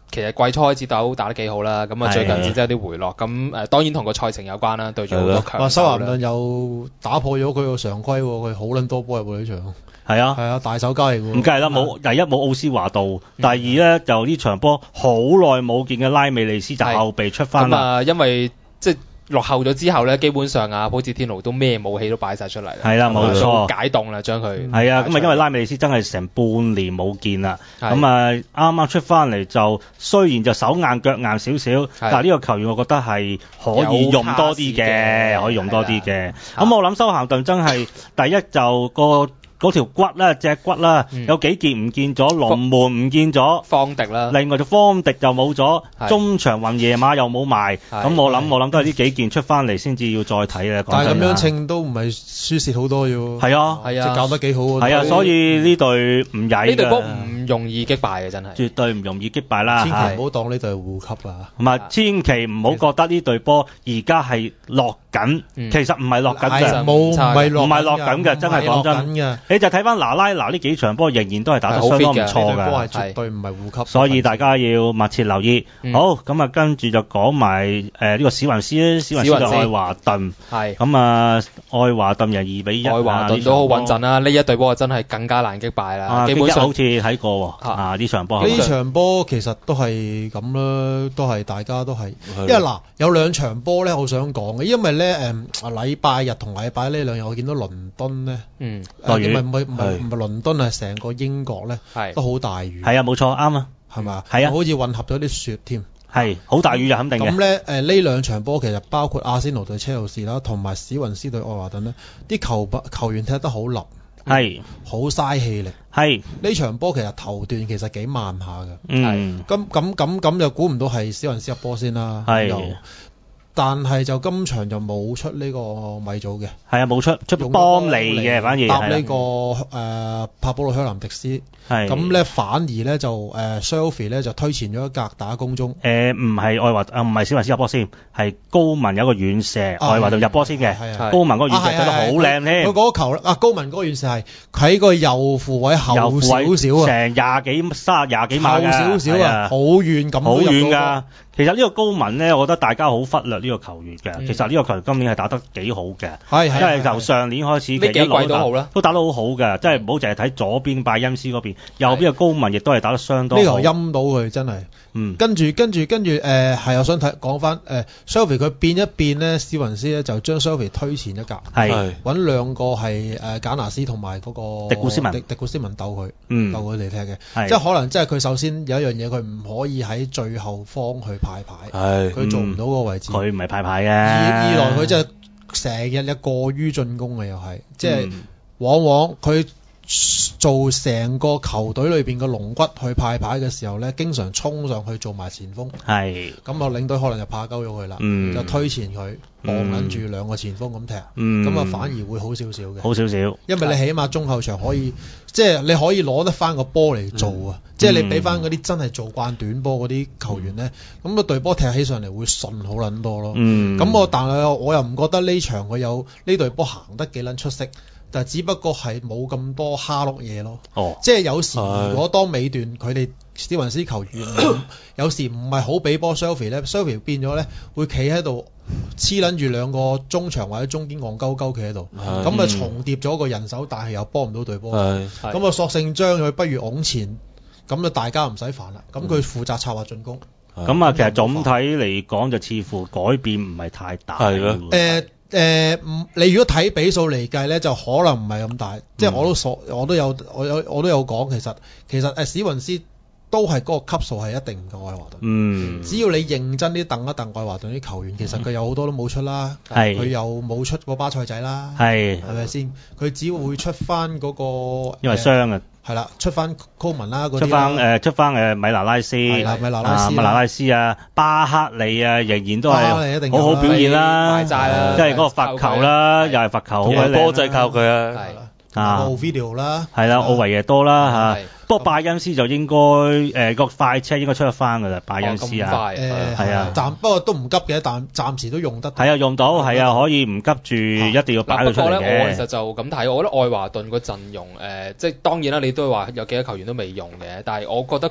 其實季初開始打得幾好啦，咁啊最近先真有啲回落，咁當然同個賽程有關啦，對住好多強手啦。 修咸頓又打破咗佢個常規喎，佢好撚多波入喎呢場。 係啊，大手交嚟喎。 唔計啦，第一冇奧斯華道，第二咧就呢場波好耐冇見嘅拉美利斯就後備出翻啦。 因為即係落後咗之後咧，基本上普治天奴都咩武器都擺晒出嚟啦。 係啦，冇錯， 解凍啦將佢。 係啊，咁啊因為拉美利斯真係成半年冇見啦，咁啊啱啱出翻嚟就雖然就手硬腳硬少少，但係呢個球員我覺得係可以用多啲嘅，可以用多啲嘅。咁我諗修咸頓真係第一就嗰條骨啦，隻骨啦，有幾件唔見咗，龍門唔見咗， 方迪啦， 另外就方迪就冇咗，中場雲夜馬又冇埋，咁我諗都係呢幾件出翻嚟先至要再睇啦。 但係咁樣稱都唔係輸蝕好多要。係啊，即係搞得幾好喎。 係啊，所以呢隊唔曳㗎。 呢隊波唔容易擊敗嘅真係。 絕對唔容易擊敗啦。 千祈唔好當呢隊護級啊。 同埋千祈唔好覺得呢隊波而家係落緊，其實唔係落緊嘅，唔係落緊嘅，真係講真。你就睇翻拿呢幾場波，仍然都係打得相當唔錯㗎， 波係絕對唔係護級， 所以大家要密切留意。好，咁啊跟住就講埋呢個史雲斯咧，史雲斯對愛華頓，係咁啊，愛華頓贏2-1， 愛華頓都好穩陣啦。呢一隊波真係更加難擊敗啦。基本上好似睇過喎，呢場波。 呢場波其實都係咁啦，都係大家都係，因為嗱有兩場波咧，我想講嘅，因為咧禮拜日同禮拜呢兩日我見到倫敦咧，唔係倫敦係成個英國咧，都好大雨。 係啊，冇錯，啱啊， 係嘛？ 係啊， 好似混合咗啲雪添。 係好大雨就肯定嘅。 咁咧呢兩場波其實包括阿仙奴對車路士啦，同埋史雲斯對愛華頓咧，啲球員踢得好立， 係好嘥氣力。 係呢場波其實頭段其實幾慢下嘅。 嗯。 咁就估唔到係史雲斯入波先啦。係。但係就今場就冇出呢個米祖嘅，係啊，冇出邦尼嘅，反而搭呢個帕保魯香南迪斯，咁咧反而咧就Sophie 咧就推前咗一格打攻中，唔係愛華唔係史雲斯入波先，係高文有一個遠射，愛華頓入波先嘅，高文嗰個遠射踢得好靚添，佢嗰個球高文嗰個遠射係喺個右副位後少少啊，成廿幾碼嘅，後少少啊，好遠咁，好遠㗎。其實呢個高文咧，我覺得大家好忽略呢個球員嘅。其實呢個球員今年係打得幾好嘅，因為由上年開始其實一路都打得好好嘅，即係唔好淨係睇左邊拜恩斯嗰邊，右邊嘅高文亦都係打得相當好。呢個陰到佢真係，跟住係我想講翻Sophie 佢變一變咧，史雲斯咧就將 Sophie 推前一格，揾兩個係簡拿斯同埋嗰個迪古斯文鬥佢哋踢嘅，即係可能即係佢首先有一樣嘢佢唔可以喺最後方去派牌，佢做唔到嗰個位置，佢唔係派牌嘅。二來佢真係成日過於進攻嘅，又係即係往往佢做成個球隊裏邊嘅龍骨去派牌嘅時候咧，經常衝上去做埋前鋒，咁啊領隊可能就怕鳩咗佢啦，就推前佢傍緊住兩個前鋒咁踢，咁啊反而會好少少嘅，好少少，因為你起碼中後場可以即係你可以攞得翻個波嚟做啊，即係你俾翻嗰啲真係做慣短波嗰啲球員咧，咁啊隊波踢起上嚟會順好撚多咯，咁但係我又唔覺得呢場佢有呢隊波行得幾撚出色。但只不過係冇咁多蝦碌嘢咯，即係有時如果當尾段佢哋史雲斯球員有時唔係好俾波 Sophie 咧 ，Sophie 變咗咧會企喺度黐撚住兩個中場或者中堅戇鳩鳩企喺度，咁啊重疊咗個人手，但係又幫唔到隊波，咁啊索性將佢不如拱前，咁啊大家唔使煩啦，咁佢負責策劃進攻。咁啊，其實總體嚟講就似乎改變唔係太大。係咯。你如果睇比數嚟計咧，就可能唔係咁大。即係我都有講，其實史雲斯都係嗰個級數係一定唔夠愛華頓。只要你認真啲揼一揼愛華頓啲球員，其實佢有好多都冇出啦。佢又冇出過巴塞仔啦。係咪先？佢只會出翻嗰個。因為傷啊。係啦，出翻高文啦，嗰啲出翻米拿拉斯，米拿拉斯啊，巴克利啊，仍然都係好好表現啦，即係嗰個罰球啦，又係罰球，好鬼靚，波仔靠佢啊，奧 video 啦，係啦，奧維耶多啦嚇。不過拜恩斯就應該個快車應該出得翻㗎啦，拜恩斯啊，係啊，不過都唔急嘅，但暫時都用得。係啊，用到係啊，可以唔急住一定要擺佢出嚟嘅。不過咧，我其實就咁睇，我覺得愛華頓個陣容即係當然啦，你都話有幾多球員都未用嘅，但係我覺得佢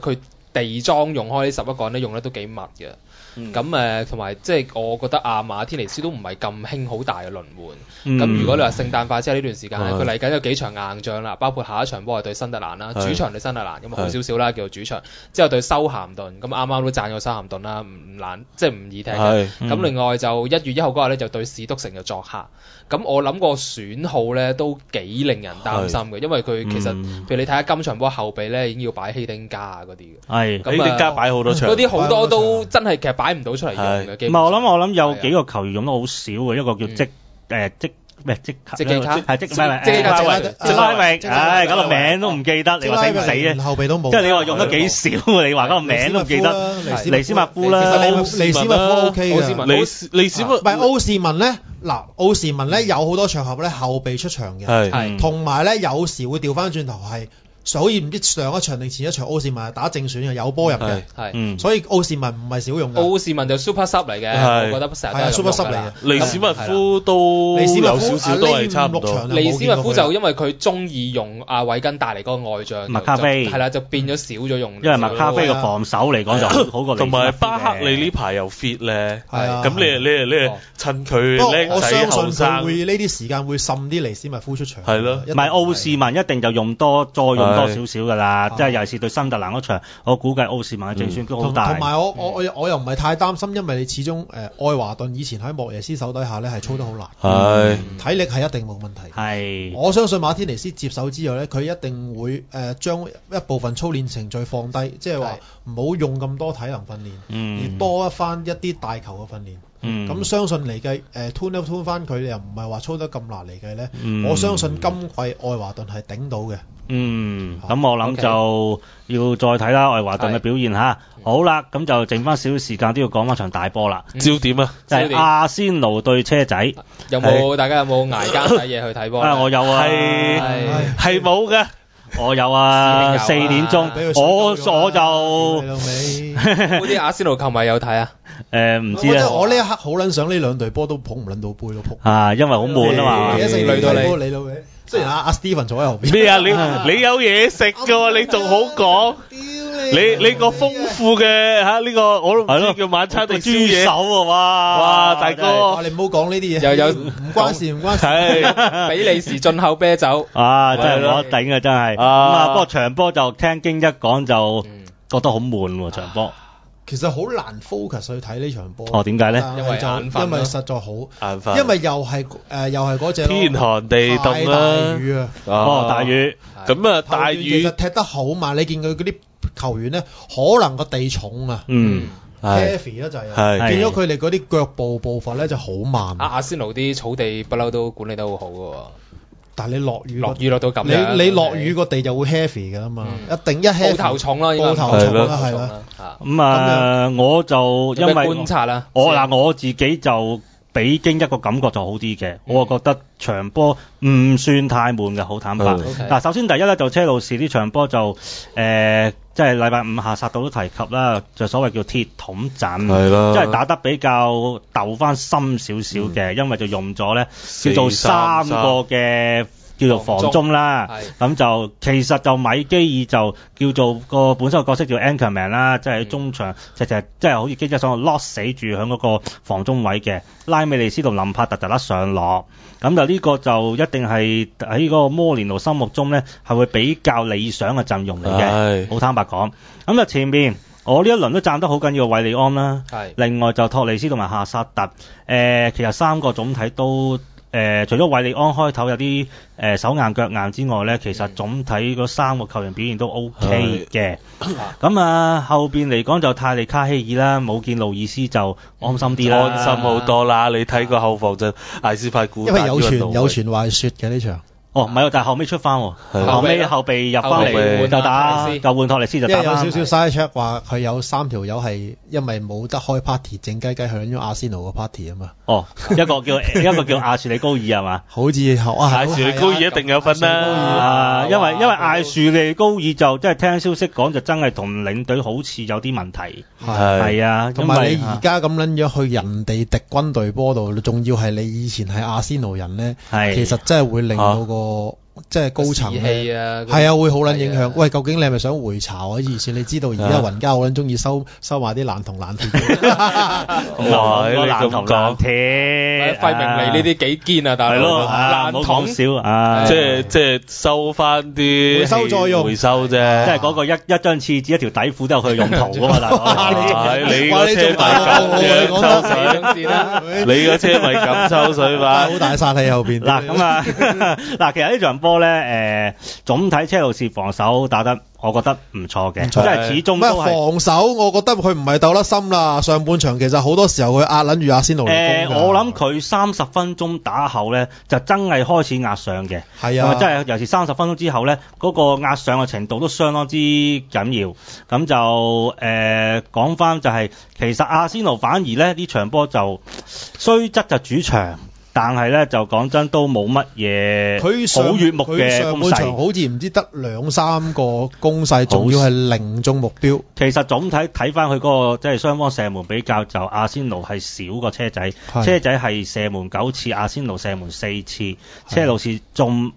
地裝用開呢11個人咧，用得都幾密嘅。咁同埋即係我覺得馬天尼斯都唔係咁興好大嘅輪換。咁如果你話聖誕快車呢段時間咧，佢嚟緊有幾場硬仗啦，包括下一場波係對新特蘭啦，主場對新特蘭咁好少少啦，叫做主場。之後對修咸頓，咁啱啱都讚過修咸頓啦，唔難，即係唔易踢嘅。咁另外就1月1號嗰日咧就對史篤城就作客。咁我諗個損耗咧都幾令人擔心嘅，因為佢其實譬如你睇下今場波後備咧已經要擺希丁加嗰啲嘅。 咁希丁加擺好多場。 嗰啲好多都真係其實擺唔到出嚟用嘅。 唔係我諗有幾個球員用得好少嘅，一個叫積基卡，係積拉域，嗰個名都唔記得，你話死唔死啊？ 後備都冇， 即係你話用得幾少，你話嗰個名都唔記得。尼斯密夫啦， 尼斯密夫 OK 嘅， 尼斯密唔係奧士文咧。嗱，奧士文咧有好多場合咧後備出場嘅，同埋咧有時會調翻轉頭係。所以唔知上一場定前一場奧士文係打正選嘅，有波入嘅，所以奧士文唔係少用嘅。 奧士文就 super sub 嚟嘅，我覺得成日都係 super sub 嚟嘅。 尼斯密夫都有少少都係差唔多。 尼斯密夫就因為佢中意用阿韋根帶嚟嗰個外將， 麥卡菲係啦，就變咗少咗用。 因為麥卡菲嘅防守嚟講就好過。 同埋巴克利呢排又 fit 咧，咁你趁佢僆仔後生， 會呢啲時間會滲啲尼斯密夫出場。 係咯， 唔係奧士文一定就用多再用多少少㗎啦。即係尤其是對新特蘭嗰場，我估計奧士文嘅正選都好大。 同埋我又唔係太擔心，因為你始終愛華頓以前喺莫耶斯手底下咧係操得好難，體力係一定冇問題。我相信馬天尼斯接手之後咧，佢一定會將一部分操練程序放低，即係話唔好用咁多體能訓練，而多翻一啲大球嘅訓練。咁相信嚟計tune 翻佢又唔係話操得咁難嚟計咧，我相信今季愛華頓係頂到嘅。 咁我諗就要再睇啦，愛華頓嘅表現嚇。好啦，咁就剩翻少少時間都要講翻場大波啦。 焦點啊， 就係阿仙奴對車仔。 大家有冇捱更抵夜去睇波？ 我有啊， 係冇嘅。 我有啊，4點鐘，我就嗰啲阿仙奴球迷有睇啊？ 唔知咧。 我呢一刻好撚想呢兩隊波都捧唔撚到杯咯，撲。 因為好悶啊嘛。 一成累到你老味。雖然阿 Steven 坐喺後邊。 咩啊？你有嘢食㗎喎，你仲好講？你個豐富嘅呢個我都唔知叫晚餐定宵夜手喎， 哇大哥， 你唔好講呢啲嘢，又唔關事， 比利時進口啤酒真係冇得頂啊，真係。不過場波就聽京一講就覺得好悶喎，場波。 其實好難 focus 去睇呢場波。 點解咧？ 因為實在好眼瞓， 因為又係嗰隻天寒地凍大雨啊！ 大雨。 咁啊，大雨其實踢得好慢，你見佢嗰啲球員咧，可能個地重啊，heavy 啦就係，見咗佢哋嗰啲腳步伐咧就好慢。 阿仙奴啲草地不嬲都管理得好好嘅喎。 但係你落雨落到咁樣， 你落雨個地就會 heavy 㗎啦嘛，一定一 heavy 報頭重啦， 報頭重啦，係啦。 咁我就因為觀察啦， 我自己就比京一個感覺就好啲嘅，我覺得場波唔算太悶嘅，好坦白。嗱，首先第一咧就車路士呢場波就即係禮拜5下殺到都提及啦，就所謂叫鐵桶陣，即係打得比較鬥翻深少少嘅，因為就用咗咧叫做3個嘅叫做防中啦，咁就其實就米基爾就叫做個本身個角色叫 anchorman 啦，即係喺中場即係好似基質上 lock 死住喺嗰個防中位嘅，拉美利斯同林柏特就得上落，咁就呢個就一定係喺嗰個摩連奴心目中咧係會比較理想嘅陣容嚟嘅，好坦白講。咁就前面我呢一輪都讚得好緊要韋利安啦，另外就托利斯同埋夏薩特，其實3個總體都除咗韋利安開頭有啲手硬腳硬之外咧，其實總體嗰3個球員表現都 OK 嘅。咁後邊嚟講就泰利卡希爾啦，冇見路易斯就安心啲啦， 安心好多啦。你睇個後防就艾斯派古， 因為有傳壞雪嘅呢場。 唔係，但係後尾出翻，後備入翻嚟就換托利斯就打翻。 因為有少少 side check 話佢有3條友係因為冇得開 party，靜雞雞響咗阿仙奴個 party 啊嘛。 一個叫阿樹利高爾係嘛？ 好似阿樹利高爾一定有份啦。 因為阿樹利高爾就即係聽消息講就真係同領隊好似有啲問題。係啊， 同埋你而家咁撚樣去人哋敵軍隊波度，仲要係你以前係阿仙奴人咧，其實真係會令到個即係高層氣啊， 係啊，會好撚影響。喂，究竟你係咪想回巢啊？以前你知道而家雲家好撚中意收埋啲爛銅爛鐵。 哇！你咁講， 費明尼呢啲幾堅啊，大佬。 爛銅講少啊， 即係收翻啲回收再用， 回收啫。 即係嗰個一張廁紙一條底褲都有佢用途噶嘛，大佬。 你個車咪咁抽水，你個車咪咁抽水嘛？ 好大殺氣後邊。 嗱咁啊，嗱其實呢場波咧，總體車路士防守打得我覺得唔錯嘅，即係始終都係防守，我覺得佢唔係鬥得深啦。上半場其實好多時候佢壓撚住阿仙奴嚟攻㗎。 我諗佢30分鐘打後咧，就真係開始壓上嘅。 係啊， 即係尤其是30分鐘之後咧，嗰個壓上嘅程度都相當之緊要。咁就講翻就係，其實阿仙奴反而咧呢場波就雖則就主場。但係咧就講真都冇乜嘢好悅目嘅攻勢，佢上半場好似唔知得2-3個攻勢，仲要係零中目標。其實總體睇翻佢嗰個即係雙方射門比較，就阿仙奴係少過車仔，車仔係射門9次，阿仙奴射門4次，車路士中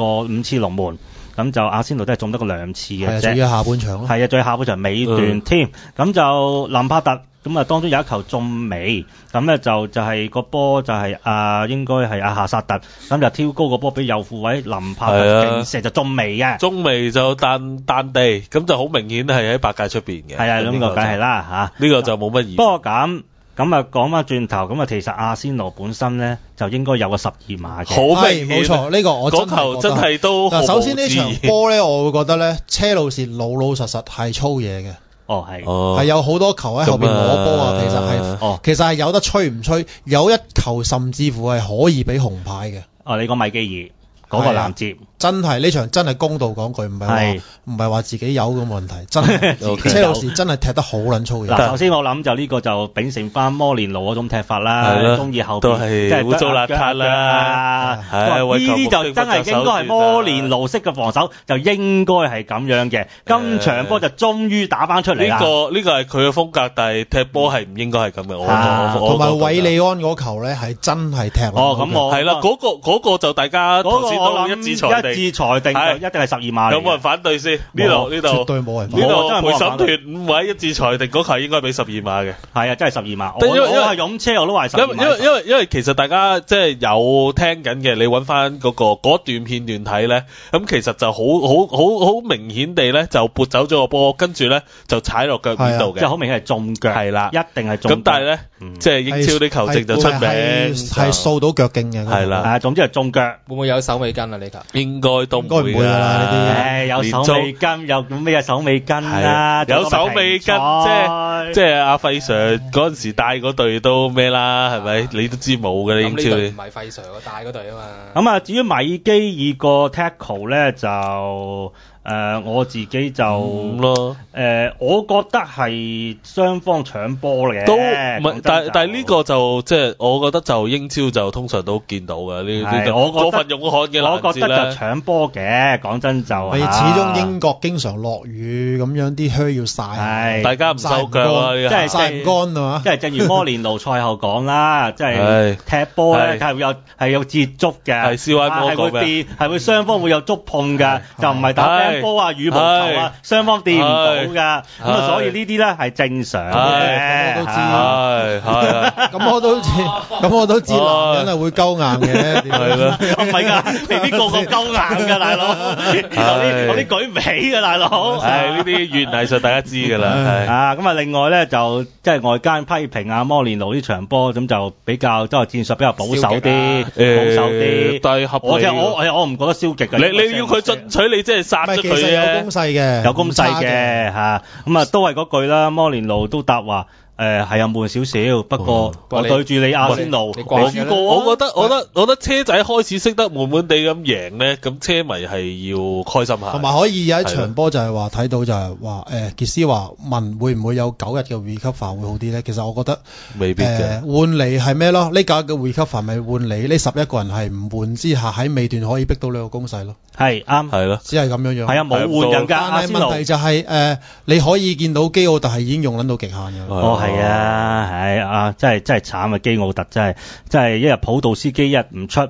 5次龍門。咁就阿仙奴都係中得個2次嘅啫。仲要下半場咯。係啊，仲要下半場尾段添。咁就林柏特咁啊，當中有一球中尾，咁咧就係個波就係應該係阿夏薩特，咁就挑高個波俾右副位林柏特勁射就中尾嘅。中尾就彈地，咁就好明顯係喺白界出邊嘅。係啊，呢個梗係啦嚇。呢個就冇乜意義。不過咁啊講翻轉頭，咁啊其實阿仙奴本身咧就應該有個12碼嘅。好明顯，冇錯，呢個我真係都好。首先呢場波咧，我會覺得咧車路士老實實係粗嘢嘅。係有好多球喺後邊攞波啊，其實係有得吹唔吹，有一球甚至乎係可以俾紅牌嘅。你講米基爾嗰個攔截，真係呢場真係公道講句，唔係話自己有咁問題，真係車路士真係踢得好撚粗嘅。嗱，首先我諗就呢個就秉承翻摩連奴嗰種踢法啦，中意後邊即係污糟邋遢啦。呢啲就真係應該係摩連奴式嘅防守，就應該係咁樣嘅。今場波就終於打翻出嚟啦。呢個係佢嘅風格，但係踢波係唔應該係咁嘅。同埋韋利安嗰球咧係真係踢。咁我係啦，嗰個就大家頭先都一致裁定，一定係12碼。有冇人反對先？呢度絕對冇人反對。呢度陪審團5位一致裁定嗰球應該俾12碼嘅。係啊，真係12碼。我係勇車我都話12碼。因為其實大家即係有聽緊嘅，你揾翻嗰段片段睇咧，咁其實就好明顯地咧就撥走咗個波，跟住咧就踩落腳面度嘅。即係好明顯係中腳。係啦，一定係中腳。咁但係咧，即係英超啲球證就出名係掃到腳勁嘅。係啦，總之係中腳。會唔會有手尾跟啊？呢球應該都唔會㗎啦。呢啲有手尾跟，有咩手尾跟啊？有手尾跟，即係阿費 Sir 嗰陣時帶嗰隊都咩啦？係咪？你都知冇嘅啦，英超。咁呢隊唔係費 Sir 帶嗰隊啊嘛。咁啊，至於米基爾個 tackle 咧就。我自己就我覺得係雙方搶波嘅，都唔係，但係呢個就即係我覺得就英超就通常都見到嘅呢，我過分用汗嘅，我覺得就搶波嘅，講真就係始終英國經常落雨咁樣，啲靴要曬，大家唔收腳啊，即係曬唔乾啊嘛，即係正如摩連奴賽後講啦，即係踢波咧係有接觸嘅，係 CY 摩講嘅，係會雙方會有觸碰嘅，就唔係打波啊、羽毛球啊，雙方掂唔到㗎，咁啊，所以呢啲咧係正常嘅。咁我都知，咁我都知，男人係會鳩硬嘅，係咯，唔係㗎，未必個鳩硬㗎，大佬，有啲舉唔起㗎，大佬。係呢啲語言藝術，大家知㗎啦。咁啊，另外咧就即係外間批評啊摩連奴呢場波，咁就比較都係戰術比較保守啲，但係我唔覺得消極嘅。你要佢進取，你即係殺咗佢。有攻勢嘅，有攻勢嘅嚇，咁啊都係嗰句啦。摩連奴都答話係啊悶少少，不過我對住你阿仙奴，你輸過。我覺得車仔開始識得悶悶地咁贏咧，咁車迷係要開心下。同埋可以有一場波就係話睇到就係話傑斯話問會唔會有9日嘅 recover 會好啲咧？其實我覺得未必嘅。換嚟係咩咯？呢9日嘅 recover 咪換嚟呢11個人係唔換之下喺尾段可以逼到兩個攻勢咯。係啱，係咯，只係咁樣樣。係啊，冇換人㗎。但係問題就係你可以見到基奧特係已經用撚到極限㗎。係啊，係啊，真係慘啊！基奧特真係一日普杜斯基一唔出，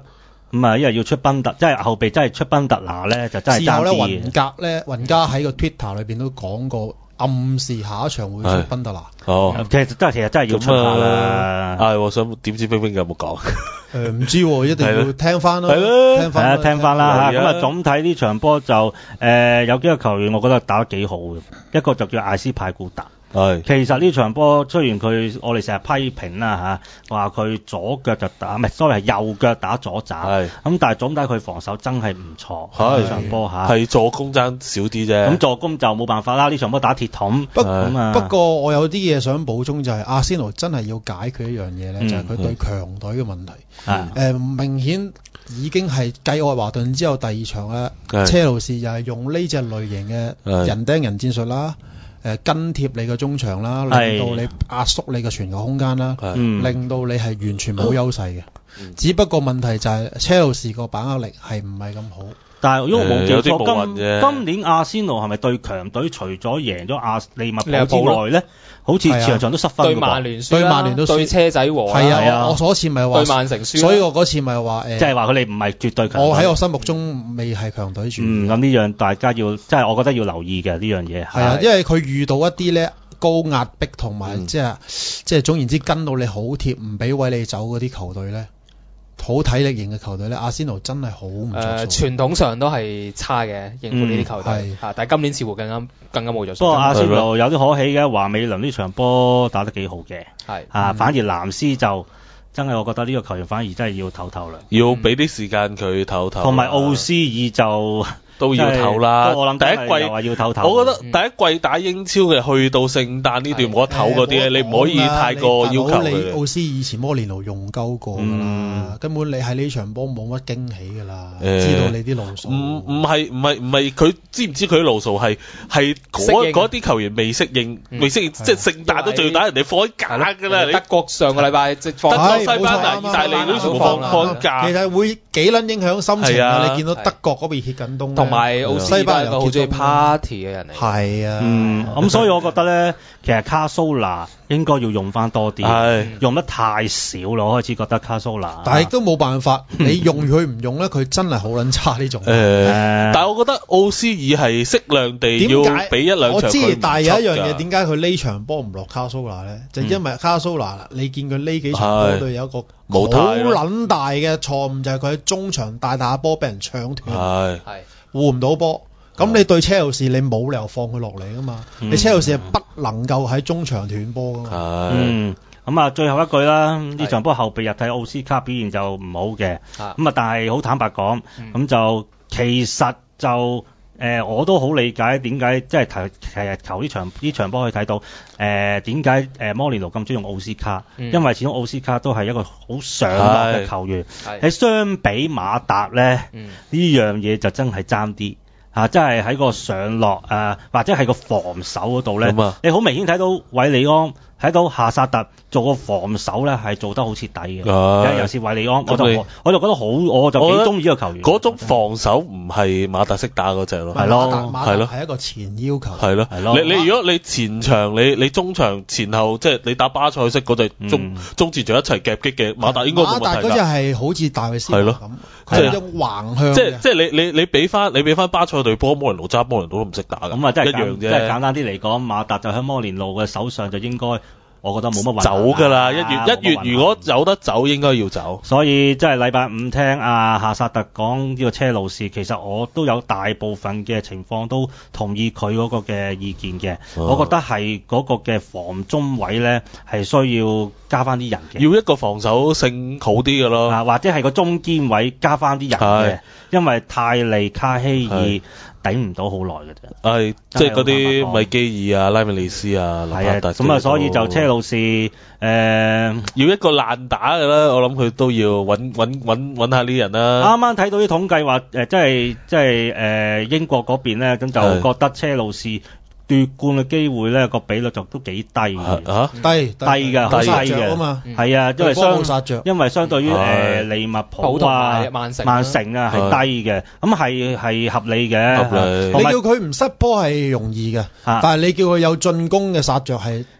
咁啊，因為要出賓特，即係後備真係出賓特拿咧，就真係爭啲。 雲加喺個 Twitter 裏邊都講過，暗示下一場會出賓特拿。 其實真係要出下啦。 我想點知冰冰有冇講？ 唔知喎，一定要聽翻咯。 聽翻啦嚇。咁啊，總體呢場波就有幾個球員，我覺得打得幾好嘅。一個就叫艾斯派古達。其實呢場波雖然我哋成日批評啦嚇，話佢左腳就打，唔係，sorry，係右腳打左閘。咁但係總體佢防守真係唔錯。呢場波係助攻爭少啲啫。 咁助攻就冇辦法啦。呢場波打鐵桶。 不過我有啲嘢想補充，就係阿仙奴真係要解決一樣嘢咧，就係佢對強隊嘅問題。明顯已經係繼愛華頓之後第二場咧，車路士就係用呢隻類型嘅人盯人戰術啦。跟貼你嘅中場啦，令到你壓縮你嘅傳球空間啦，令到你係完全冇優勢嘅。只不過問題就係車路士個把握力係唔係咁好。 但係如果冇記錯，今年阿仙奴係咪對強隊除咗贏咗利物浦之外咧，好似場場都失分？ 對曼聯輸啦，對車仔和。 係啊，我嗰次咪話對曼城輸。 所以我嗰次咪話即係話佢哋唔係絕對強隊。 我喺我心目中未係強隊住。 咁呢樣大家要，即係我覺得要留意嘅呢樣嘢。 係啊，因為佢遇到一啲咧高壓迫同埋即係總言之跟到你好貼，唔俾位你走嗰啲球隊咧。好體力型嘅球隊咧，阿仙奴真係好唔錯。 傳統上都係差嘅應付呢啲球隊，但係今年似乎更加冇咗。 不過阿仙奴有啲可喜嘅，華美倫呢場波打得幾好嘅，反而藍斯就真係我覺得呢個球員反而真係要唞啦， 要俾啲時間佢唞。 同埋奧斯爾就都要唞啦。 我諗第一季話要唞。 我覺得第一季打英超嘅去到聖誕呢段冇得唞嗰啲咧，你唔可以太過要求佢。 奧斯以前摩連奴用鳩過㗎啦，根本你喺呢場波冇乜驚喜㗎啦，知道你啲路數。 唔係佢知唔知佢啲路數係嗰啲球員未適應，即係聖誕都仲要打人哋放假㗎啦。 德國上個禮拜即放。 德國、西班牙、意大利嗰啲全部放假。 其實會幾撚影響心情啊！你見到德國嗰邊歇緊冬。 同埋奧斯巴係個好中意 party 嘅人嚟。 係啊， 咁所以我覺得咧，其實卡蘇拿應該要用翻多啲，用得太少啦。我開始覺得卡蘇拿。 但係都冇辦法，你用佢唔用咧，佢真係好撚差呢種。 但係我覺得奧斯爾係適量地要俾一兩場佢唔出㗎。我知， 但係有一樣嘢，點解佢呢場波唔落卡蘇拿咧？就因為卡蘇拿，你見佢呢幾場波都有一個好撚大嘅錯誤，就係佢喺中場大打波俾人搶斷。護唔到波，咁你對車路士你冇理由放佢落嚟噶嘛？你車路士係不能夠喺中場斷波噶嘛？ 咁啊，最後一句啦，呢場波後備入替奧斯卡表現就唔好嘅，咁啊，但係好坦白講，咁就其實就我都好理解點解即係其實球呢場波可以睇到點解摩連奴咁中意用奧斯卡，因為始終奧斯卡都係一個好上落嘅球員，喺相比馬達咧呢樣嘢就真係爭啲真係喺個上落或者係個防守嗰度咧，你好明顯睇到韋利安。睇到夏薩特做個防守咧係做得好徹底嘅，尤其是韋利安，我就覺得好，我就幾中意呢個球員。 嗰種防守唔係馬特識打嗰隻咯， 係咯，馬特係一個前要求， 係咯，你如果你前場你中場前後即係你打巴塞式嗰隻中前場一齊夾擊嘅馬特應該冇問題㗎。馬特嗰隻係好似大衛斯咁，係一種橫向。即係你俾翻巴塞隊波摩連奴揸摩連奴都唔識打㗎， 咁啊真係一樣啫。 即係簡單啲嚟講，馬特就喺摩連奴嘅手上就應該。我覺得冇乜問題。 走㗎啦，一月如果有得走，應該要走。 所以即係禮拜五聽夏薩特講呢個車路士，其實我都有大部分嘅情況都同意佢嗰個嘅意見嘅。我覺得係嗰個嘅防中位咧係需要加翻啲人嘅。 要一個防守性好啲嘅咯， 或者係個中堅位加翻啲人嘅，因為泰利卡希爾。頂唔到好耐嘅啫， 即係嗰啲米基爾啊、拉米利斯啊、納帕特咁所以就車路士要一個爛打嘅啦，我諗佢都要揾下呢啲人啦。 啱啱睇到啲統計話即係英國嗰邊咧，咁就覺得車路士奪冠嘅機會咧個比率就都幾低嘅，低㗎，好低嘅嘛，係啊，因為相對於利物浦啊、曼城啊係低嘅，咁係合理嘅。 你叫佢唔失波係容易嘅，但係你叫佢有進攻嘅殺着係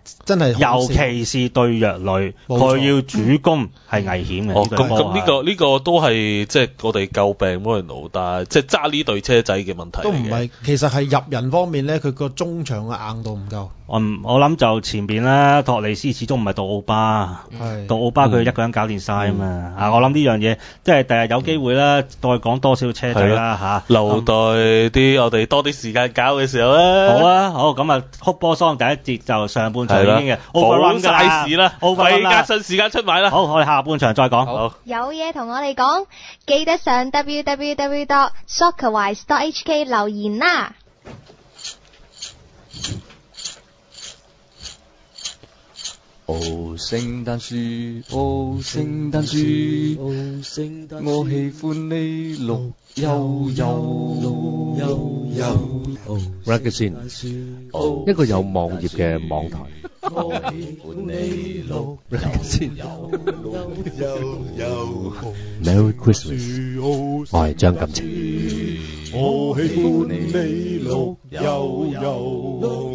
真係尤其是對弱旅，佢要主攻係危險嘅。 咁呢個都係即係我哋詬病摩連奴，但係即係揸呢隊車仔嘅問題。 都唔係，其實係入人方面咧，佢個中場嘅硬度唔夠。 我諗就前邊啦，托尼斯始終唔係杜奧巴，杜奧巴佢一個人搞掂晒啊嘛。我諗呢樣嘢即係第日有機會啦，再講多少車仔啦嚇。 留待啲我哋多啲時間搞嘅時候啦。 好啊，好咁啊，哭波桑第一節就上半場已經嘅 overrun 㗎啦， 冇曬事啦，費格遜時間出埋啦。 好，我哋下半場再講。 好， 有嘢同我哋講，記得上 www.soccerwise.hk 留言啦。 哦，聖誕樹，哦，聖誕樹，哦，聖誕樹，我喜歡你綠油油。 Ragazine，一個有網頁嘅網台。 我喜歡你綠油。 Merry Christmas，我係張錦程。 我喜歡你綠油油。